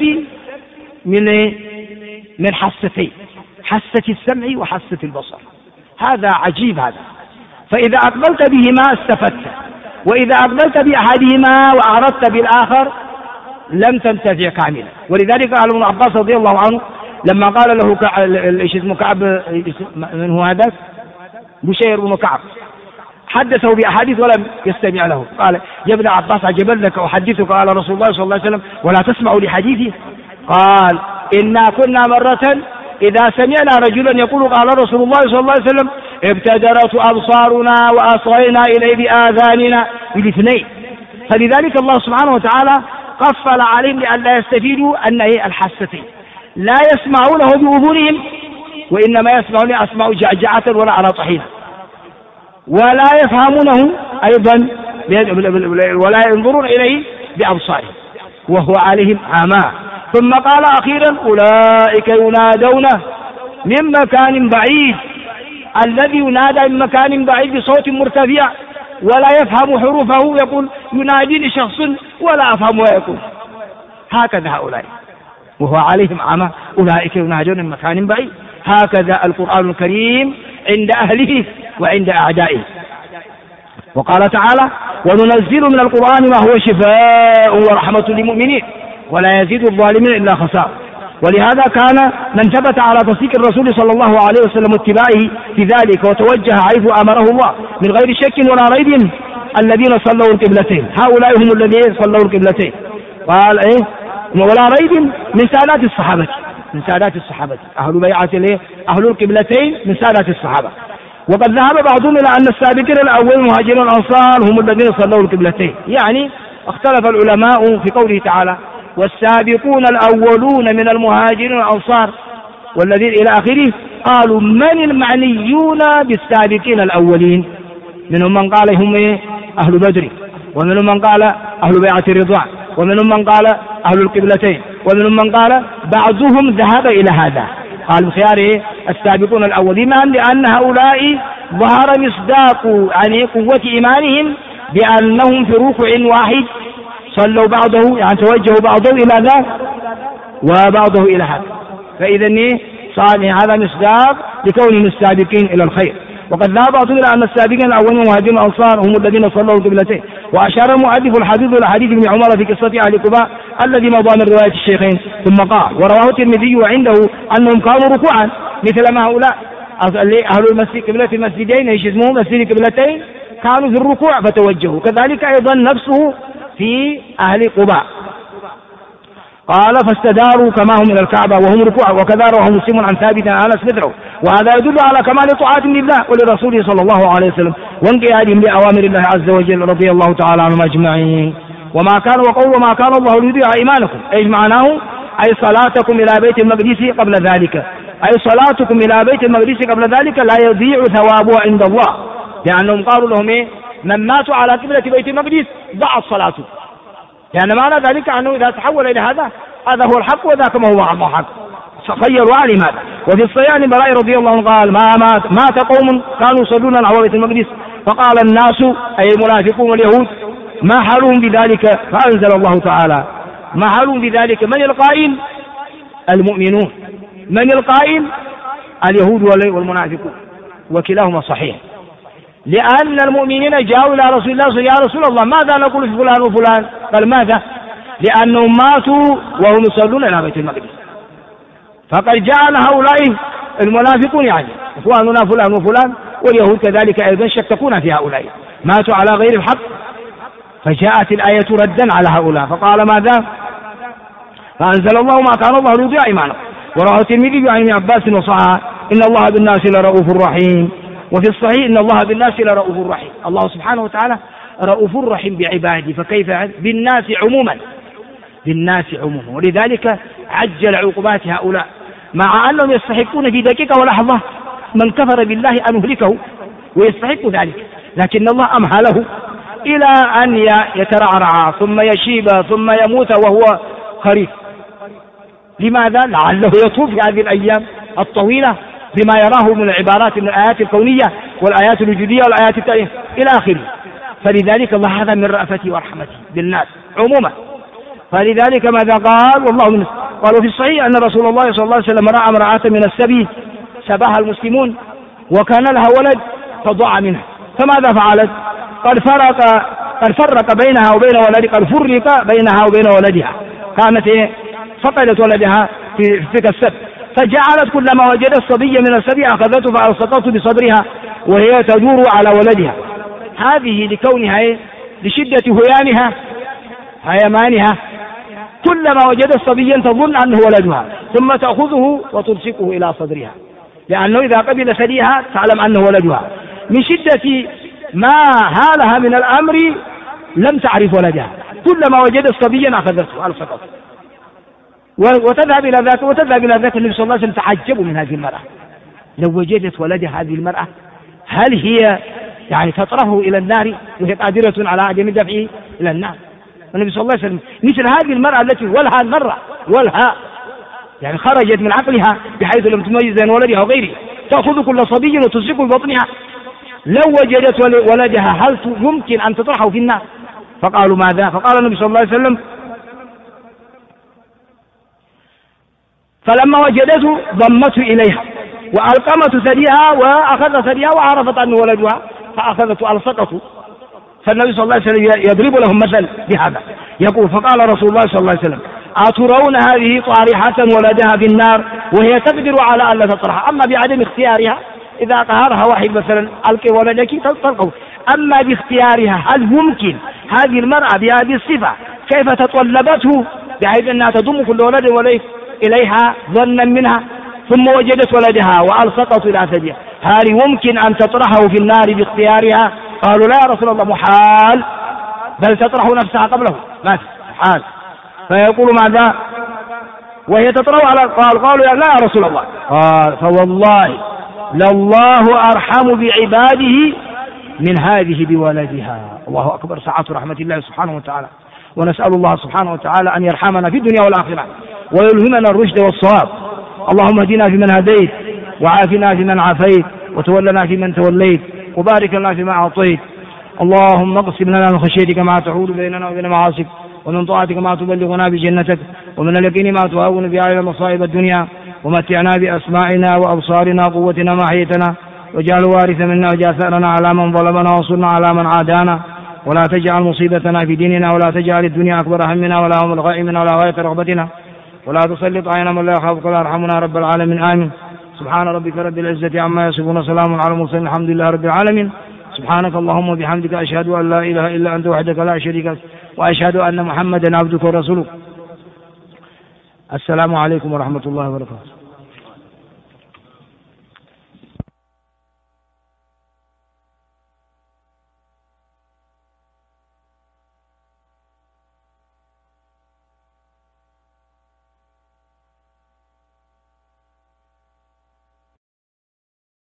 من حاستين، حاسة السمع وحاسة البصر. هذا عجيب هذا. فإذا أقبلت بهما استفدت، وإذا أقبلت بأحدهما وأعرضت بالآخر لم تنتفع كاملا. ولذلك قال ابن عباس رضي الله عنه لما قال له كعب، من هو هذا؟ بشير بن كعب، حدثه بأحاديث ولم يستمع له، قال: يا ابن عباس عجبا لك أحدثك قال رسول الله صلى الله عليه وسلم ولا تسمع لحديثي؟ قال: إنا كنا مرة إذا سمعنا رجلا يقول قال رسول الله صلى الله عليه وسلم ابتدرت أبصارنا وأصغينا إليه بآذاننا بالاثنين. فلذلك الله سبحانه وتعالى قفل عليهم لئلا يستفيدوا أن الحاستين لا يسمعونه بأذنهم، وإنما يسمعون أسماء جعجعة ولا على طحينة، ولا يفهمونه أيضا ولا ينظرون إليه بأبصارهم وهو عليهم عمى. ثم قال أخيرا أولئك ينادون من مكان بعيد. الذي ينادى من مكان بعيد بصوت مرتفع ولا يفهم حروفه يقول يناديني شخص ولا أفهم ما يقول، هكذا هؤلاء وهو عليهم عمى أولئك ينادون من مكان بعيد. هكذا القرآن الكريم عند أهله وعند أعدائه. وقال تعالى وننزل من القرآن ما هو شفاء ورحمة للمؤمنين ولا يزيد الظالمين إلا خسارة. ولهذا كان من ثبت على تصديق الرسول صلى الله عليه وسلم واتباعه في ذلك وتوجه حيث أمره الله من غير شك ولا ريب الذين صلوا القبلتين، هؤلاء هم الذين صلوا القبلتين. قال ولا ريب من سادات الصحابة، من سادات الصحابة أهل بيعة أهل القبلتين من سادات الصحابة. وقد ذهب بعضهم إلى أن السابقين الأول مهاجرين الأنصار هم الذين صلوا القبلتين. يعني اختلف العلماء في قوله تعالى والسابقون الأولون من المهاجرين والأنصار والذين إلى آخره، قالوا من المعنيون بالسابقين الأولين؟ منهم من قال هم أهل بدر، ومنهم من قال أهل بيعة الرضوان، ومنهم من قال أهل القبلتين، ومنهم من قال بعضهم ذهب إلى هذا قال بخيار السابقون الأولين، لأن هؤلاء ظهر مصداق يعني قوة إيمانهم بأنهم في ركوع واحد صلوا بعضه يعني توجهوا بعضه إلى ذاك وبعضه إلى هذا، فإذا صار هذا مصداق لكونهم السابقين إلى الخير. وقد ذهب بعضهم إلى أن السابقين الأولين المهاجرين الأنصار هم الذين صلوا القبلتين. وأشار المؤلف الحديث إلى حديث ابن عمر في قصة أهل قباء الذي مضى من رواية الشيخين. ثم قال ورواه الترمذي وعنده أنهم كانوا ركوعا مثل ما هؤلاء أهل المسجد قبلة المسجدين ايش اسمه مسجد قبلتين كانوا في الركوع فتوجهوا، كذلك أيضا نفسه في أهل قباء. قال فاستداروا كما هم من الكعبة وهم ركوع، وكذا رواه مسلم عن ثابت عن أنس مثله. وهذا يدل على كمال طاعتهم لله ولرسوله صلى الله عليه وسلم وانقيادهم لأوامر الله عز وجل رضي الله تعالى عنهم أجمعين. وما كان وقول وما كان الله ليضيع إيمانكم ايش معناه؟ أي صلاتكم إلى بيت المقدس قبل ذلك، أي صلاتكم إلى بيت المقدس قبل ذلك لا يضيع ثوابه عند الله، لأنهم قالوا لهم من ماتوا على قبلة بيت المقدس ضاعت صلاته، يعني معنى ذلك أنه إذا تحول إلى هذا هو الحق وذاك ما هو حق، خيروا على ماذا. وفي الصحيح عن براء رضي الله عنه قال مات قوم كانوا يصلون على بيت المقدس فقال الناس أي المنافقون واليهود ما حالهم بذلك، فأنزل الله تعالى ما حالهم بذلك من القائل؟ المؤمنون. من القائل؟ اليهود والمنافقون، وكلاهما صحيح، لأن المؤمنين جاءوا إلى رسول الله يا رسول الله ماذا نقول في فلان وفلان؟ قال ماذا؟ لأنهم ماتوا وهم يصلون إلى بيت المقدس، فقد جعل هؤلاء المنافقون يعني إخواننا فلان وفلان، واليهود كذلك أيضا شككون في هؤلاء ماتوا على غير الحق، فجاءت الآية ردا على هؤلاء فقال ماذا؟ فأنزل الله ما كان الله ليضيع إيمانكم. ورواه الترمذي عن ابن عباس وصححه إن الله بالناس لرؤوف رحيم. وفي الصحيح إن الله بالناس لرؤوف رحيم، الله سبحانه وتعالى رؤوف رحيم بعباده، فكيف بالناس عموما، بالناس عموما، ولذلك عجل عقوبات هؤلاء مع أنهم يستحقون في دقيقة ولحظة من كفر بالله أن يهلكه ويستحق ذلك، لكن الله أمهله إلى أن يترعرع ثم يشيب ثم يموت وهو خريف. لماذا؟ لعله يطوف في هذه الأيام الطويلة بما يراه من العبارات من الآيات الكونية والآيات الوجودية والآيات التاريخ إلى آخره. فلذلك الله هذا من رأفته ورحمته بالناس عموما. فلذلك ماذا قال؟ والله من قالوا في الصحيح أن رسول الله صلى الله عليه وسلم رأى امرأة من السبي سباها المسلمون وكان لها ولد فضاع منها، فماذا فعلت؟ قد فرق بينها وبين ولدها، قد فرق بينها وبين ولدها، كانت فقدت ولدها في السبي، فجعلت كلما وجدت صبيا من السبي أخذته فألصقته بصدرها وهي تدور على ولدها، هذه لكونها لشدة هيمانها كلما وجدت صبيا تظن أنه ولدها ثم تأخذه وتلصقه إلى صدرها، لأنه إذا قبل ثديها تعلم أنه ولدها، من شدة ما هالها من الأمر لم تعرف ولدها، كلما وجدت صبيا أخذته ألصقته وتذهب إلى ذاك. النبي صلى الله عليه وسلم تعجبوا من هذه المرأة، لو وجدت ولدها هذه المرأة هل هي يعني تطرحه إلى النار وهي قادرة على عدم دفعه إلى النار؟ النبي صلى الله عليه وسلم مثل هذه المرأة التي ولها المرة ولها يعني خرجت من عقلها بحيث لم تميز بين ولدها وغيره، تأخذ كل صبي وتسلكه ببطنها، لو وجدت ولدها هل يمكن أن تطرحه في النار؟ فقالوا ماذا؟ فقال النبي صلى الله عليه وسلم فلما وجدته ضمته إليها وألقمت ثديها وأخذت ثديها وعرفت أنه ولدها فأخذت وألصقته. فالنبي صلى الله عليه وسلم يضرب لهم مثل بهذا، يقول فقال رسول الله صلى الله عليه وسلم أترون هذه طارحة ولدها في النار وهي تقدر على أن لا تطرحها، أما بعدم اختيارها إذا قهرها واحد مثلا ألقي ولدك تلقه، أما باختيارها هل يمكن هذه المرأة بهذه الصفة كيف تطلبته بحيث أنها تضم كل ولد وليس إليها ظنا منها ثم وجدت ولدها وألصقته إلى ثديها، هل يمكن أن تطرحه في النار باختيارها؟ قالوا لا يا رسول الله محال، بل تطرح نفسها قبله، ما في محال. فيقول ماذا وهي تطرح على قالوا لا يا رسول الله، قال فوالله لله أرحم بعباده من هذه بولدها. الله أكبر، سعة رحمة الله سبحانه وتعالى. ونسأل الله سبحانه وتعالى أن يرحمنا في الدنيا والآخرة ويلهمنا الرشد والصواب. اللهم اهدنا فيمن هديت وعافنا فيمن عافيت وتولنا فيمن توليت وبارك لنا فيما أعطيت. اللهم اقسم لنا من خشيتك ما تحول بيننا وبين معاصيك ومن طاعتك ما تبلغنا بجنتك ومن اليقين ما تهون به علينا مصائب الدنيا ومتعنا بأسماعنا وأبصارنا قوتنا ما حييتنا واجعل وارث منا واجعل ثأرنا على من ظلمنا وانصرنا على من عادانا ولا تجعل مصيبتنا في ديننا ولا تجعل الدنيا أكبر همنا ولا هم الغائمنا ولا غاية رغبتنا ولا تسلط علينا من لا يخافك ولا يرحمنا رب العالمين آمين. سبحان ربك رب العزة عما يصفون وسلام على المرسلين الحمد لله رب العالمين. سبحانك اللهم وبحمدك أشهد أن لا إله إلا أنت وحدك لا شريك لك وأشهد أن محمدا عبدك ورسولك. السلام عليكم ورحمة الله وبركاته.